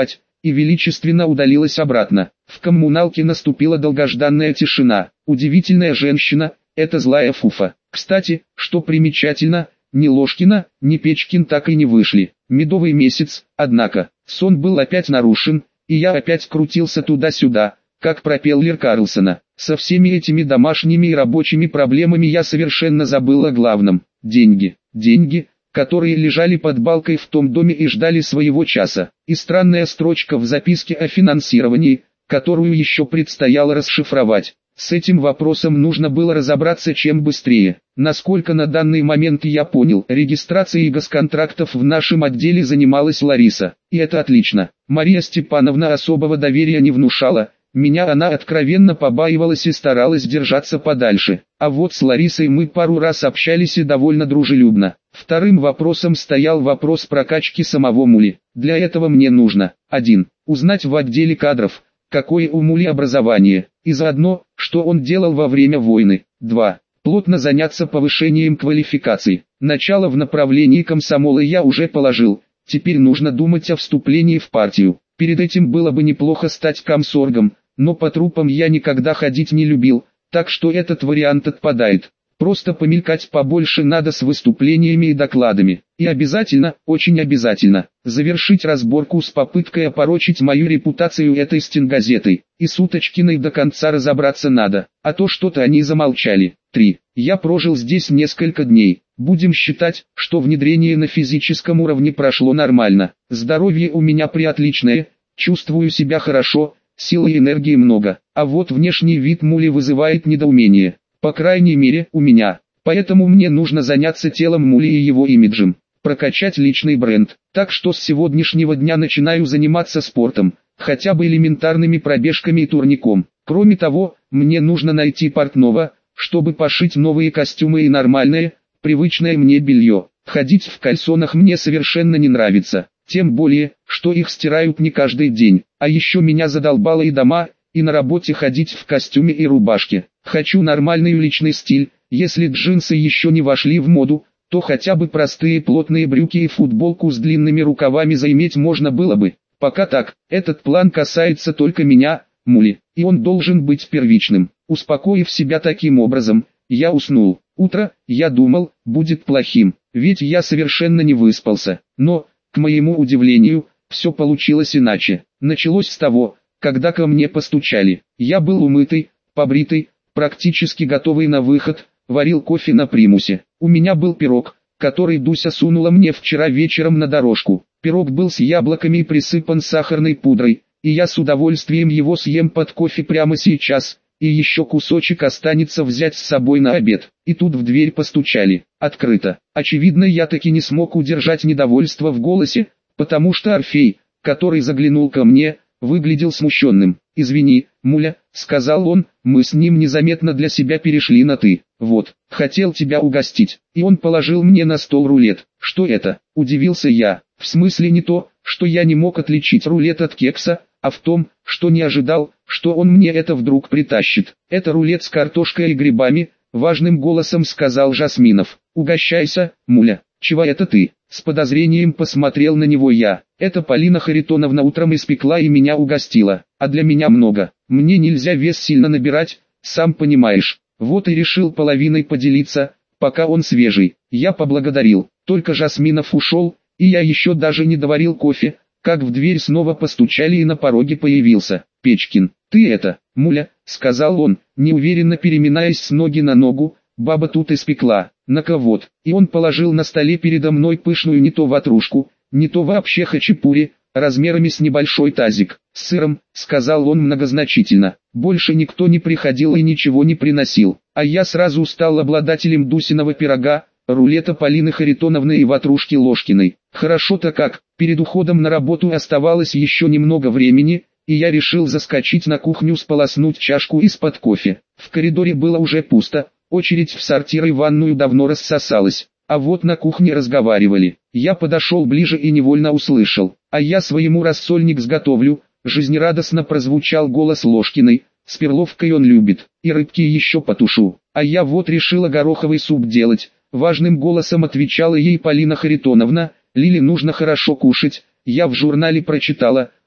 и величественно удалилась обратно. В коммуналке наступила долгожданная тишина. Удивительная женщина, это злая Фуфа. Кстати, что примечательно, ни Ложкина, ни Печкин так и не вышли. Медовый месяц, однако, сон был опять нарушен, и я опять крутился туда-сюда, как пропеллер Карлсона. Со всеми этими домашними и рабочими проблемами я совершенно забыл о главном. Деньги. Деньги, которые лежали под балкой в том доме и ждали своего часа. И странная строчка в записке о финансировании, которую еще предстояло расшифровать. С этим вопросом нужно было разобраться чем быстрее. Насколько на данный момент я понял, регистрацией госконтрактов в нашем отделе занималась Лариса. И это отлично. Мария Степановна особого доверия не внушала. Меня она откровенно побаивалась и старалась держаться подальше. А вот с Ларисой мы пару раз общались и довольно дружелюбно. Вторым вопросом стоял вопрос прокачки самого Мули. Для этого мне нужно: один. Узнать в отделе кадров, какое у Мули образование, и заодно, что он делал во время войны. два. Плотно заняться повышением квалификации. Начало в направлении комсомола я уже положил, теперь нужно думать о вступлении в партию. Перед этим было бы неплохо стать комсоргом, но по трупам я никогда ходить не любил, так что этот вариант отпадает. Просто помелькать побольше надо с выступлениями и докладами. И обязательно, очень обязательно, завершить разборку с попыткой опорочить мою репутацию этой стенгазетой. И с Уточкиной до конца разобраться надо, а то что-то они замолчали. три. Я прожил здесь несколько дней. Будем считать, что внедрение на физическом уровне прошло нормально. Здоровье у меня приотличное, чувствую себя хорошо, силы и энергии много. А вот внешний вид Мули вызывает недоумение. По крайней мере, у меня. Поэтому мне нужно заняться телом Мули и его имиджем. Прокачать личный бренд. Так что с сегодняшнего дня начинаю заниматься спортом. Хотя бы элементарными пробежками и турником. Кроме того, мне нужно найти портного, чтобы пошить новые костюмы и нормальное, привычное мне белье. Ходить в кальсонах мне совершенно не нравится. Тем более, что их стирают не каждый день. А еще меня задолбало и дома, и на работе ходить в костюме и рубашке. Хочу нормальный личный стиль. Если джинсы еще не вошли в моду, то хотя бы простые плотные брюки и футболку с длинными рукавами заиметь можно было бы. Пока так, этот план касается только меня, Мули, и он должен быть первичным. Успокоив себя таким образом, я уснул. Утро, я думал, будет плохим, ведь я совершенно не выспался. Но, к моему удивлению, все получилось иначе. Началось с того, когда ко мне постучали. Я был умытый, побритый, практически готовый на выход, варил кофе на примусе. У меня был пирог, который Дуся сунула мне вчера вечером на дорожку. Пирог был с яблоками и присыпан сахарной пудрой, и я с удовольствием его съем под кофе прямо сейчас, и еще кусочек останется взять с собой на обед. И тут в дверь постучали. Открыто. Очевидно, я таки не смог удержать недовольство в голосе, потому что Орфей, который заглянул ко мне, выглядел смущенным. «Извини, Муля», — сказал он, — «мы с ним незаметно для себя перешли на «ты». Вот, хотел тебя угостить». И он положил мне на стол рулет. «Что это?» — удивился я. В смысле не то, что я не мог отличить рулет от кекса, а в том, что не ожидал, что он мне это вдруг притащит. «Это рулет с картошкой и грибами», — важным голосом сказал Жасминов. «Угощайся, Муля». «Чего это ты?» — с подозрением посмотрел на него я. «Это Полина Харитоновна утром испекла и меня угостила, а для меня много. Мне нельзя вес сильно набирать, сам понимаешь. Вот и решил половиной поделиться, пока он свежий». Я поблагодарил, только Жасминов ушел, и я еще даже не доварил кофе, как в дверь снова постучали и на пороге появился Печкин. «Ты это, Муля», — сказал он, неуверенно переминаясь с ноги на ногу, «баба тут испекла, на-ка вот». И он положил на столе передо мной пышную не то ватрушку, не то вообще хачапури, размерами с небольшой тазик. «С сыром», — сказал он многозначительно. Больше никто не приходил и ничего не приносил, а я сразу стал обладателем Дусиного пирога, рулета Полины Харитоновны и ватрушки Ложкиной. Хорошо-то как, перед уходом на работу оставалось еще немного времени, и я решил заскочить на кухню сполоснуть чашку из-под кофе. В коридоре было уже пусто, очередь в сортир и ванную давно рассосалась, а вот на кухне разговаривали. Я подошел ближе и невольно услышал: «А я своему рассольник сготовлю», жизнерадостно прозвучал голос Ложкиной, «с перловкой он любит, и рыбки еще потушу». «А я вот решила гороховый суп делать», важным голосом отвечала ей Полина Харитоновна. «Лиле нужно хорошо кушать, я в журнале прочитала,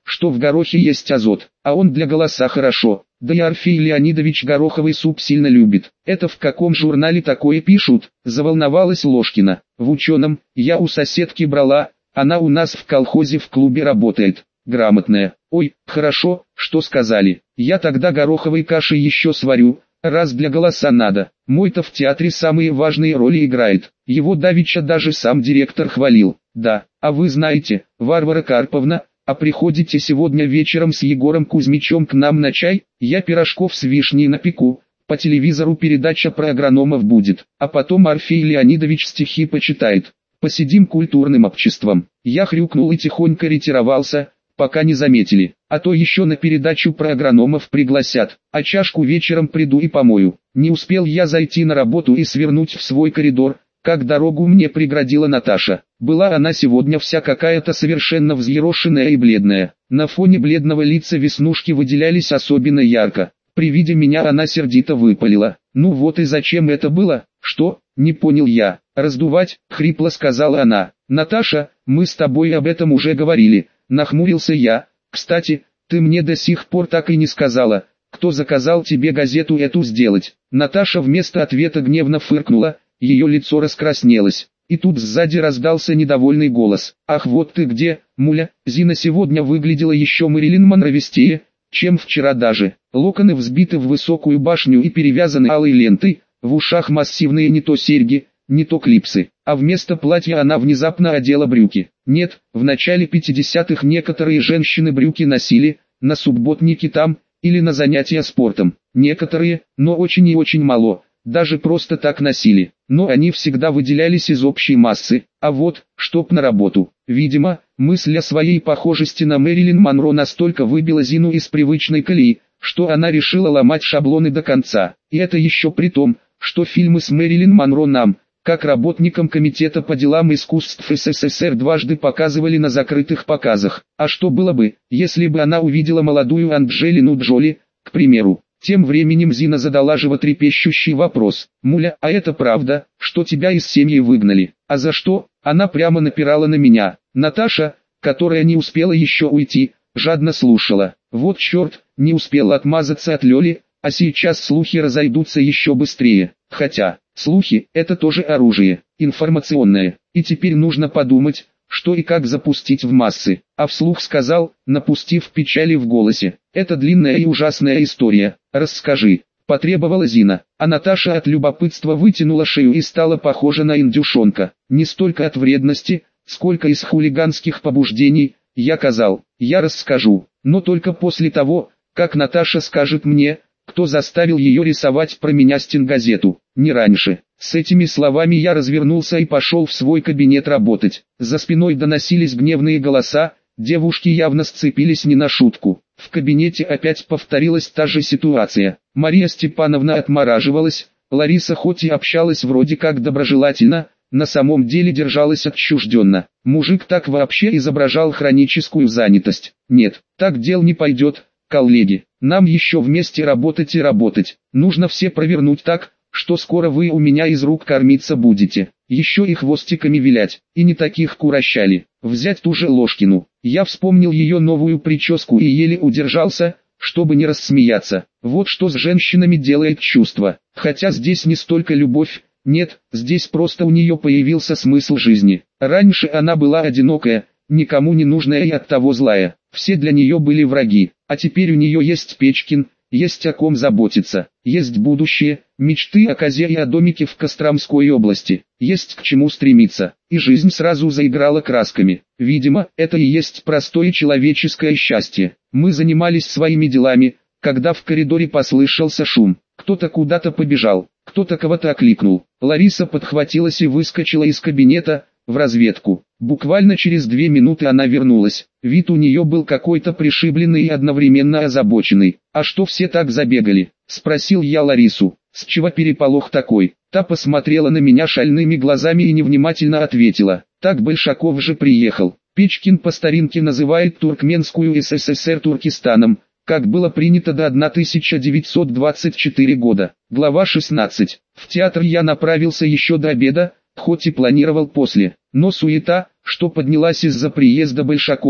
что в горохе есть азот, а он для голоса хорошо. Да и Орфей Леонидович гороховый суп сильно любит. Это в каком журнале такое пишут? Заволновалась Ложкина. В ученом, я у соседки брала, она у нас в колхозе в клубе работает. Грамотная. Ой, хорошо, что сказали. Я тогда гороховой каши еще сварю, раз для голоса надо. Мой-то в театре самые важные роли играет. Его давеча даже сам директор хвалил. Да, а вы знаете, Варвара Карповна, а приходите сегодня вечером с Егором Кузьмичем к нам на чай? Я пирожков с вишней напеку. По телевизору передача про агрономов будет, а потом Орфей Леонидович стихи почитает. Посидим культурным обществом. Я хрюкнул и тихонько ретировался, пока не заметили, а то еще на передачу про агрономов пригласят, а чашку вечером приду и помою. Не успел я зайти на работу и свернуть в свой коридор, как дорогу мне преградила Наташа. Была она сегодня вся какая-то совершенно взъерошенная и бледная. На фоне бледного лица веснушки выделялись особенно ярко. При виде меня она сердито выпалила. «Ну вот и зачем это было?» «Что?» — не понял я. «Раздувать?» — хрипло сказала она. «Наташа, мы с тобой об этом уже говорили», — нахмурился я. «Кстати, ты мне до сих пор так и не сказала, кто заказал тебе газету эту сделать». Наташа вместо ответа гневно фыркнула, ее лицо раскраснелось. И тут сзади раздался недовольный голос. «Ах, вот ты где, муля!» Зина сегодня выглядела еще Мэрилин Монровестее, чем вчера даже. Локоны взбиты в высокую башню и перевязаны алой лентой, в ушах массивные не то серьги, не то клипсы, а вместо платья она внезапно одела брюки. Нет, в начале пятидесятых некоторые женщины брюки носили, на субботники там, или на занятия спортом. Некоторые, но очень и очень мало, даже просто так носили, но они всегда выделялись из общей массы. А вот, чтоб на работу. Видимо, мысль о своей похожести на Мэрилин Монро настолько выбила Зину из привычной колеи, что она решила ломать шаблоны до конца. И это еще при том, что фильмы с Мэрилин Монро нам, как работникам Комитета по делам искусств СССР, дважды показывали на закрытых показах. А что было бы, если бы она увидела молодую Анджелину Джоли, к примеру? Тем временем Зина задала животрепещущий вопрос. «Муля, а это правда, что тебя из семьи выгнали? А за что?» Она прямо напирала на меня. Наташа, которая не успела еще уйти, жадно слушала. Вот черт, не успела отмазаться от Лёли, а сейчас слухи разойдутся еще быстрее. Хотя, слухи – это тоже оружие, информационное. И теперь нужно подумать, что и как запустить в массы. А вслух сказал, напустив печали в голосе. «Это длинная и ужасная история. Расскажи», – потребовала Зина. А Наташа от любопытства вытянула шею и стала похожа на индюшонка. Не столько от вредности, сколько из хулиганских побуждений. Я казал, я расскажу, но только после того, как Наташа скажет мне, кто заставил ее рисовать про меня стенгазету, не раньше. С этими словами я развернулся и пошел в свой кабинет работать. За спиной доносились гневные голоса, девушки явно сцепились не на шутку. В кабинете опять повторилась та же ситуация. Мария Степановна отмораживалась, Лариса хоть и общалась вроде как доброжелательно, на самом деле держалась отчужденно. Мужик так вообще изображал хроническую занятость. Нет, так дел не пойдет, коллеги. Нам еще вместе работать и работать. Нужно все провернуть так, что скоро вы у меня из рук кормиться будете. Еще и хвостиками вилять. И не таких курощали. Взять ту же Ложкину. Я вспомнил ее новую прическу и еле удержался, чтобы не рассмеяться. Вот что с женщинами делает чувство. Хотя здесь не столько любовь. Нет, здесь просто у нее появился смысл жизни. Раньше она была одинокая, никому не нужная и оттого злая. Все для нее были враги. А теперь у нее есть Печкин, есть о ком заботиться, есть будущее, мечты о козе и о домике в Костромской области, есть к чему стремиться. И жизнь сразу заиграла красками. Видимо, это и есть простое человеческое счастье. Мы занимались своими делами, когда в коридоре послышался шум. Кто-то куда-то побежал, кто-то кого-то окликнул. Лариса подхватилась и выскочила из кабинета, в разведку. Буквально через две минуты она вернулась. Вид у нее был какой-то пришибленный и одновременно озабоченный. «А что все так забегали?» – спросил я Ларису. «С чего переполох такой?» Та посмотрела на меня шальными глазами и невнимательно ответила. «Так Большаков же приехал. Печкин по старинке называет Туркменскую СССР Туркестаном, как было принято до тысяча девятьсот двадцать четвёртого года». Глава шестнадцать. В театр я направился еще до обеда, хоть и планировал после, но суета, что поднялась из-за приезда Большакова,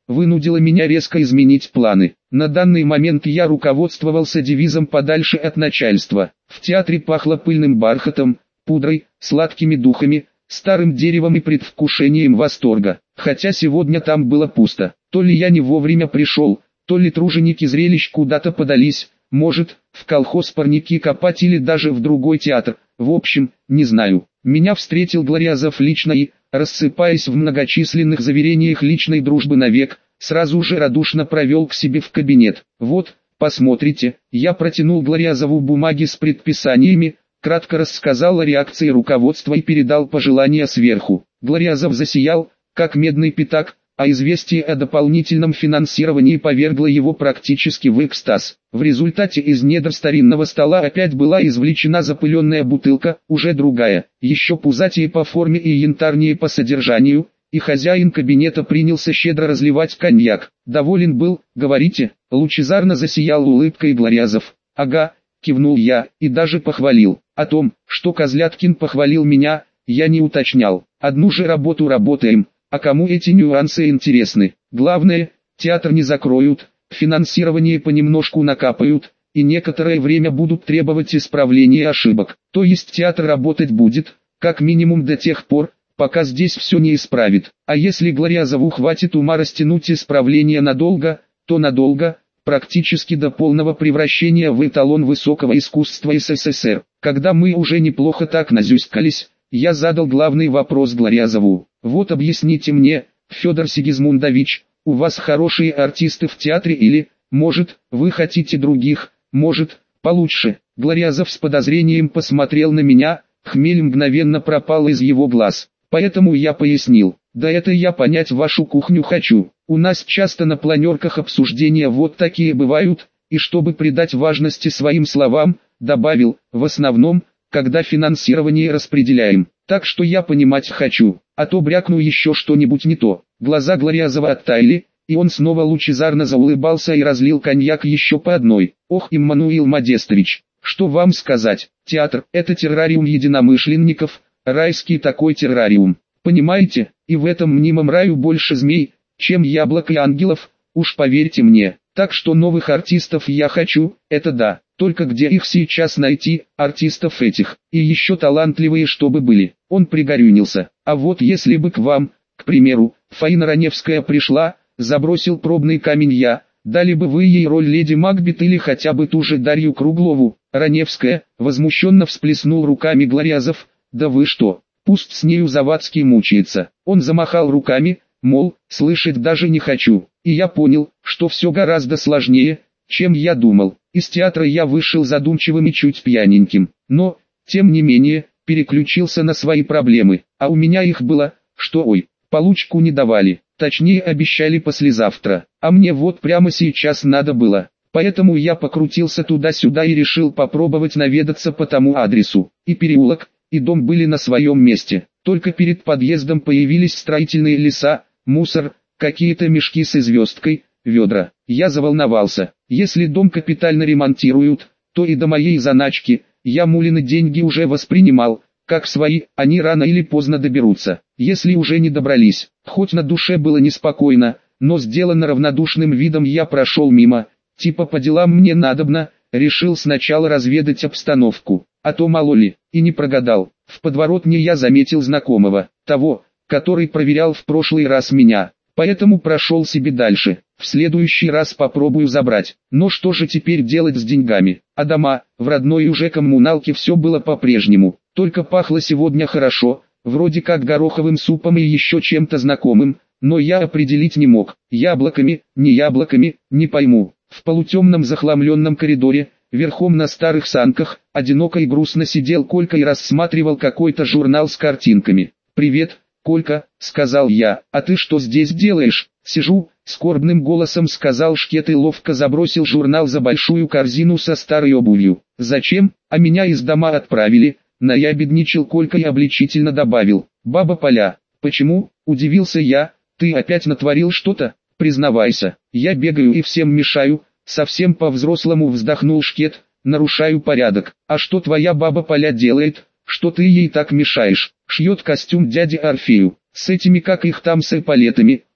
вынудило меня резко изменить планы. На данный момент я руководствовался девизом «подальше от начальства». В театре пахло пыльным бархатом, пудрой, сладкими духами, старым деревом и предвкушением восторга. Хотя сегодня там было пусто. То ли я не вовремя пришел, то ли труженики зрелищ куда-то подались, может, в колхоз парники копать или даже в другой театр. В общем, не знаю. Меня встретил Глорязов лично и, рассыпаясь в многочисленных заверениях личной дружбы навек, сразу же радушно провел к себе в кабинет. Вот, посмотрите, я протянул Глорязову бумаги с предписаниями, кратко рассказал о реакции руководства и передал пожелания сверху. Глорязов засиял, как медный пятак, а известие о дополнительном финансировании повергло его практически в экстаз. В результате из недр старинного стола опять была извлечена запыленная бутылка, уже другая, еще пузатее по форме и янтарнее по содержанию, и хозяин кабинета принялся щедро разливать коньяк. Доволен был, говорите, лучезарно засиял улыбкой Глорязов. Ага, кивнул я, и даже похвалил. О том, что Козляткин похвалил меня, я не уточнял. Одну же работу работаем. А кому эти нюансы интересны? Главное, театр не закроют, финансирование понемножку накапают, и некоторое время будут требовать исправления ошибок. То есть театр работать будет, как минимум до тех пор, пока здесь все не исправит. А если Глорязову хватит ума растянуть исправление надолго, то надолго, практически до полного превращения в эталон высокого искусства СССР. Когда мы уже неплохо так назюзькались, я задал главный вопрос Глорязову. Вот объясните мне, Федор Сигизмундович, у вас хорошие артисты в театре или, может, вы хотите других, может, получше? Глорязов с подозрением посмотрел на меня, хмель мгновенно пропал из его глаз. Поэтому я пояснил, да это я понять вашу кухню хочу. У нас часто на планерках обсуждения вот такие бывают, и чтобы придать важности своим словам, добавил, в основном, когда финансирование распределяем. Так что я понимать хочу, а то брякну еще что-нибудь не то. Глаза Глорязова оттаяли, и он снова лучезарно заулыбался и разлил коньяк еще по одной. Ох, Иммануил Модестович, что вам сказать, театр – это террариум единомышленников, райский такой террариум. Понимаете, и в этом мнимом раю больше змей, чем яблок и ангелов, уж поверьте мне. Так что новых артистов я хочу, это да. Только где их сейчас найти, артистов этих, и еще талантливые чтобы были. Он пригорюнился. А вот если бы к вам, к примеру, Фаина Раневская пришла, забросил пробный камень я, дали бы вы ей роль леди Макбет или хотя бы ту же Дарью Круглову. Раневская, возмущенно всплеснул руками Глорязов, да вы что, пусть с нею Завадский мучается. Он замахал руками, мол, слышать даже не хочу. И я понял, что все гораздо сложнее, чем я думал. Из театра я вышел задумчивым и чуть пьяненьким, но, тем не менее, переключился на свои проблемы, а у меня их было, что ой, получку не давали, точнее обещали послезавтра, а мне вот прямо сейчас надо было, поэтому я покрутился туда-сюда и решил попробовать наведаться по тому адресу, и переулок, и дом были на своем месте, только перед подъездом появились строительные леса, мусор, какие-то мешки с звездкой, ведра. Я заволновался. Если дом капитально ремонтируют, то и до моей заначки, я Мулины деньги уже воспринимал, как свои, они рано или поздно доберутся. Если уже не добрались, хоть на душе было неспокойно, но сделано равнодушным видом я прошел мимо, типа по делам мне надобно, решил сначала разведать обстановку, а то мало ли, и не прогадал. В подворотне я заметил знакомого, того, который проверял в прошлый раз меня. Поэтому прошел себе дальше, в следующий раз попробую забрать. Но что же теперь делать с деньгами? А дома, в родной уже коммуналке все было по-прежнему, только пахло сегодня хорошо, вроде как гороховым супом и еще чем-то знакомым, но я определить не мог, яблоками, не яблоками, не пойму. В полутемном захламленном коридоре, верхом на старых санках, одиноко и грустно сидел Колька и рассматривал какой-то журнал с картинками. «Привет, Колька», — сказал я, — «а ты что здесь делаешь?» «Сижу», — скорбным голосом сказал Шкет и ловко забросил журнал за большую корзину со старой обувью. «Зачем? А меня из дома отправили», — наябедничал Колька и обличительно добавил. «Баба Поля». «Почему?» — удивился я, — «ты опять натворил что-то? Признавайся, я бегаю и всем мешаю», — совсем по-взрослому вздохнул Шкет, — «нарушаю порядок». «А что твоя баба Поля делает, что ты ей так мешаешь?» «Шьет костюм дяде Орфею, с этими как их там с эполетами»,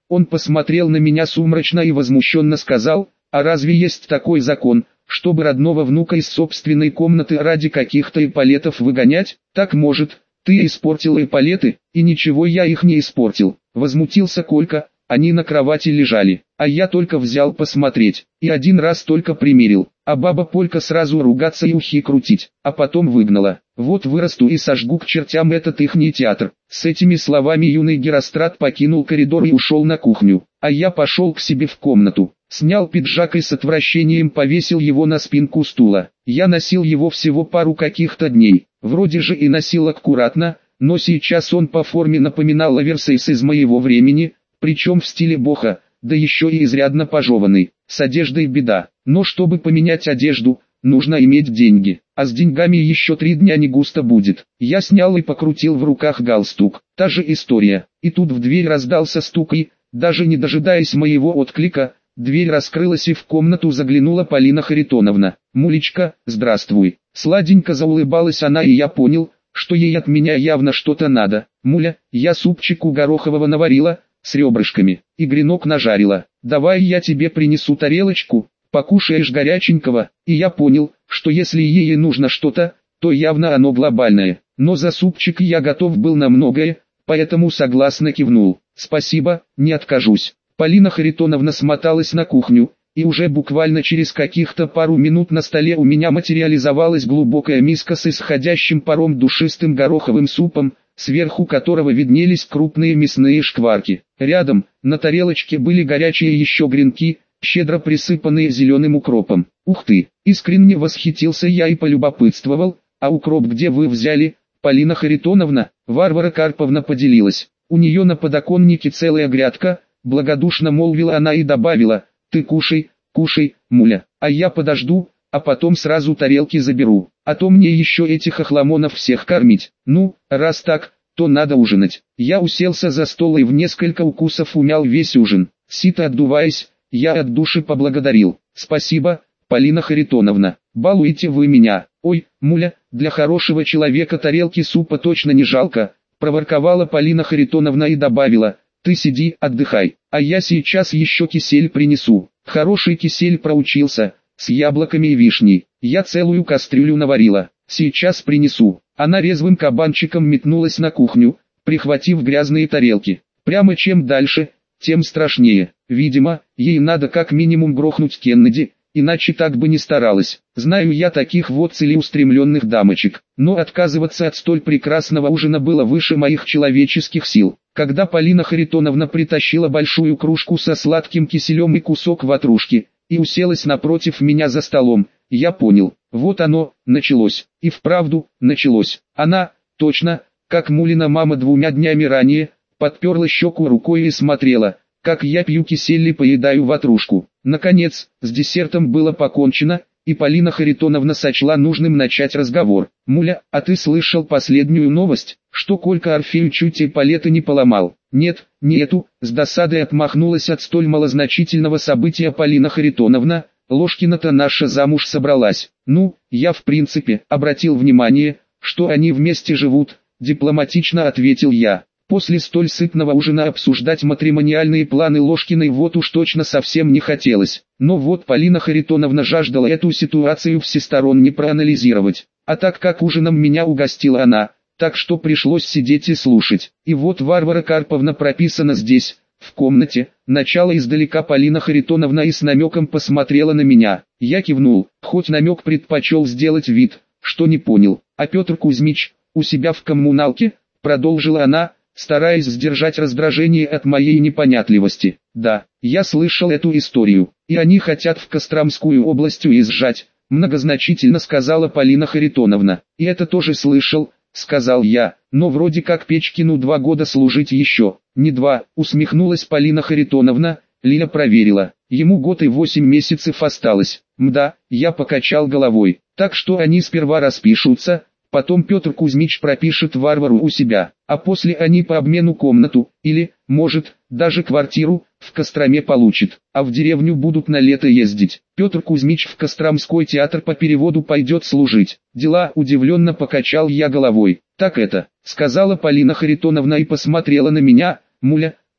Он посмотрел на меня сумрачно и возмущенно сказал: «А разве есть такой закон, чтобы родного внука из собственной комнаты ради каких-то эполетов выгонять? Так может, ты испортил эполеты?» «И ничего я их не испортил», — возмутился Колька. «Они на кровати лежали, а я только взял посмотреть, и один раз только примерил, а баба Полька сразу ругаться и ухи крутить, а потом выгнала. Вот вырасту и сожгу к чертям этот ихний театр». С этими словами юный Герострат покинул коридор и ушел на кухню, а я пошел к себе в комнату, снял пиджак и с отвращением повесил его на спинку стула. Я носил его всего пару каких-то дней, вроде же и носил аккуратно, но сейчас он по форме напоминал оверсайз из моего времени, причем в стиле боха, да еще и изрядно пожеванный. С одеждой беда, но чтобы поменять одежду, нужно иметь деньги, а с деньгами еще три дня не густо будет. Я снял и покрутил в руках галстук, та же история, и тут в дверь раздался стук и, даже не дожидаясь моего отклика, дверь раскрылась и в комнату заглянула Полина Харитоновна. «Мулечка, здравствуй». Сладенько заулыбалась она, и я понял, что ей от меня явно что-то надо. «Муля, я супчику горохового наварила, с ребрышками, и гренок нажарила. Давай я тебе принесу тарелочку, покушаешь горяченького». И я понял, что если ей нужно что-то, то явно оно глобальное. Но за супчик я готов был на многое, поэтому согласно кивнул. «Спасибо, не откажусь». Полина Харитоновна смоталась на кухню, и уже буквально через каких-то пару минут на столе у меня материализовалась глубокая миска с исходящим паром душистым гороховым супом, сверху которого виднелись крупные мясные шкварки. Рядом, на тарелочке, были горячие еще гренки, щедро присыпанные зеленым укропом. «Ух ты!» — искренне восхитился я и полюбопытствовал: «А укроп где вы взяли, Полина Харитоновна?» Варвара Карповна поделилась. «У нее на подоконнике целая грядка», — благодушно молвила она и добавила: «Ты кушай, кушай, муля, а я подожду, а потом сразу тарелки заберу, а то мне еще этих охламонов всех кормить. Ну, раз так, то надо ужинать». Я уселся за стол и в несколько укусов умял весь ужин. Сито отдуваясь, я от души поблагодарил: «Спасибо, Полина Харитоновна, балуете вы меня». «Ой, муля, для хорошего человека тарелки супа точно не жалко», — проворковала Полина Харитоновна и добавила: «Ты сиди, отдыхай, а я сейчас еще кисель принесу». Хороший кисель проучился, с яблоками и вишней. Я целую кастрюлю наварила. «Сейчас принесу». Она резвым кабанчиком метнулась на кухню, прихватив грязные тарелки. Прямо чем дальше, тем страшнее. Видимо, ей надо как минимум грохнуть Кеннеди, иначе так бы не старалась. Знаю я таких вот целеустремленных дамочек, но отказываться от столь прекрасного ужина было выше моих человеческих сил. Когда Полина Харитоновна притащила большую кружку со сладким киселем и кусок ватрушки, и уселась напротив меня за столом, я понял: вот оно, началось. И вправду, началось. Она, точно, как Мулина мама двумя днями ранее, подперла щеку рукой и смотрела, как я пью кисель и поедаю ватрушку. Наконец, с десертом было покончено, и Полина Харитоновна сочла нужным начать разговор. «Муля, а ты слышал последнюю новость, что Колька Орфею чуть эполеты не поломал?» «Нет, не эту», — с досадой отмахнулась от столь малозначительного события Полина Харитоновна. «Ложкина-то наша замуж собралась. Ну, я в принципе обратил внимание, что они вместе живут», — дипломатично ответил я. После столь сытного ужина обсуждать матримониальные планы Ложкиной вот уж точно совсем не хотелось. Но вот Полина Харитоновна жаждала эту ситуацию всесторонне проанализировать. А так как ужином меня угостила она, так что пришлось сидеть и слушать. И вот Варвара Карповна прописана здесь, в комнате. Начало издалека Полина Харитоновна и с намеком посмотрела на меня. Я кивнул, хоть намек предпочел сделать вид, что не понял. «А Петр Кузьмич, у себя в коммуналке?» — продолжила она, стараясь сдержать раздражение от моей непонятливости. «Да, я слышал эту историю, и они хотят в Костромскую область уезжать», — многозначительно сказала Полина Харитоновна. «И это тоже слышал», — сказал я, «но вроде как Печкину два года служить еще». «Не два», — усмехнулась Полина Харитоновна, Лиля проверила, ему год и восемь месяцев осталось. «Мда», — я покачал головой, «так что они сперва распишутся, потом Петр Кузьмич пропишет Варвару у себя, а после они по обмену комнату, или, может, даже квартиру, в Костроме получат, а в деревню будут на лето ездить. Петр Кузьмич в Костромской театр по переводу пойдет служить». «Дела», — удивленно покачал я головой. «Так это», — сказала Полина Харитоновна и посмотрела на меня. «Муля,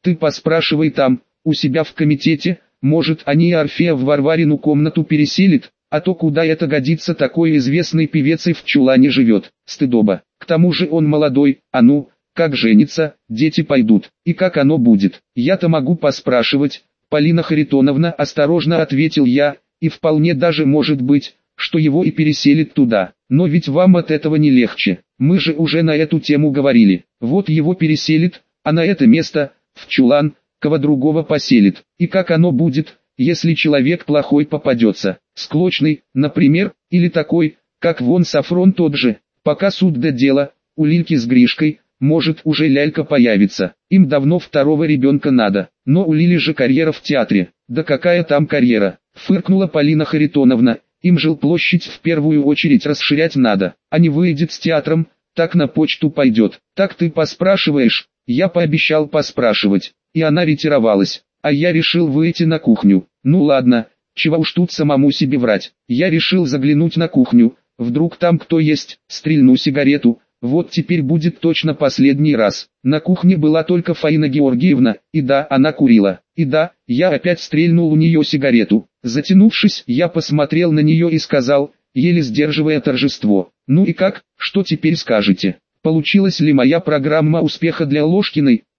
Ты поспрашивай там, у себя в комитете, может они и Орфея в Варварину комнату переселит, а то куда это годится, такой известный певец и в чулане живет, стыдоба. К тому же он молодой, а ну, как женится, дети пойдут, и как оно будет. Я-то могу поспрашивать, Полина Харитоновна, осторожно ответил я, и вполне даже может быть, что его и переселит туда. Но ведь вам от этого не легче, мы же уже на эту тему говорили. Вот его переселит, а на это место, в чулан, кого другого поселит. И как оно будет, если человек плохой попадется, склочный, например, или такой, как вон Сафрон тот же. Пока суд до дела, у Лильки с Гришкой, может уже лялька появится. Им давно второго ребенка надо, но у Лили же карьера в театре. Да какая там карьера, фыркнула Полина Харитоновна. Им жилплощадь в первую очередь расширять надо, а не выйдет с театром, так на почту пойдет. Так ты поспрашиваешь? Я пообещал поспрашивать, и она ретировалась, а я решил выйти на кухню. Ну ладно, чего уж тут самому себе врать. Я решил заглянуть на кухню, вдруг там кто есть, стрельну сигарету. Вот теперь будет точно последний раз. На кухне была только Фаина Георгиевна, и да, она курила. И да, я опять стрельнул у нее сигарету. Затянувшись, я посмотрел на нее и сказал, еле сдерживая торжество: «Ну и как, что теперь скажете? Получилась ли моя программа успеха для Ложкиной?»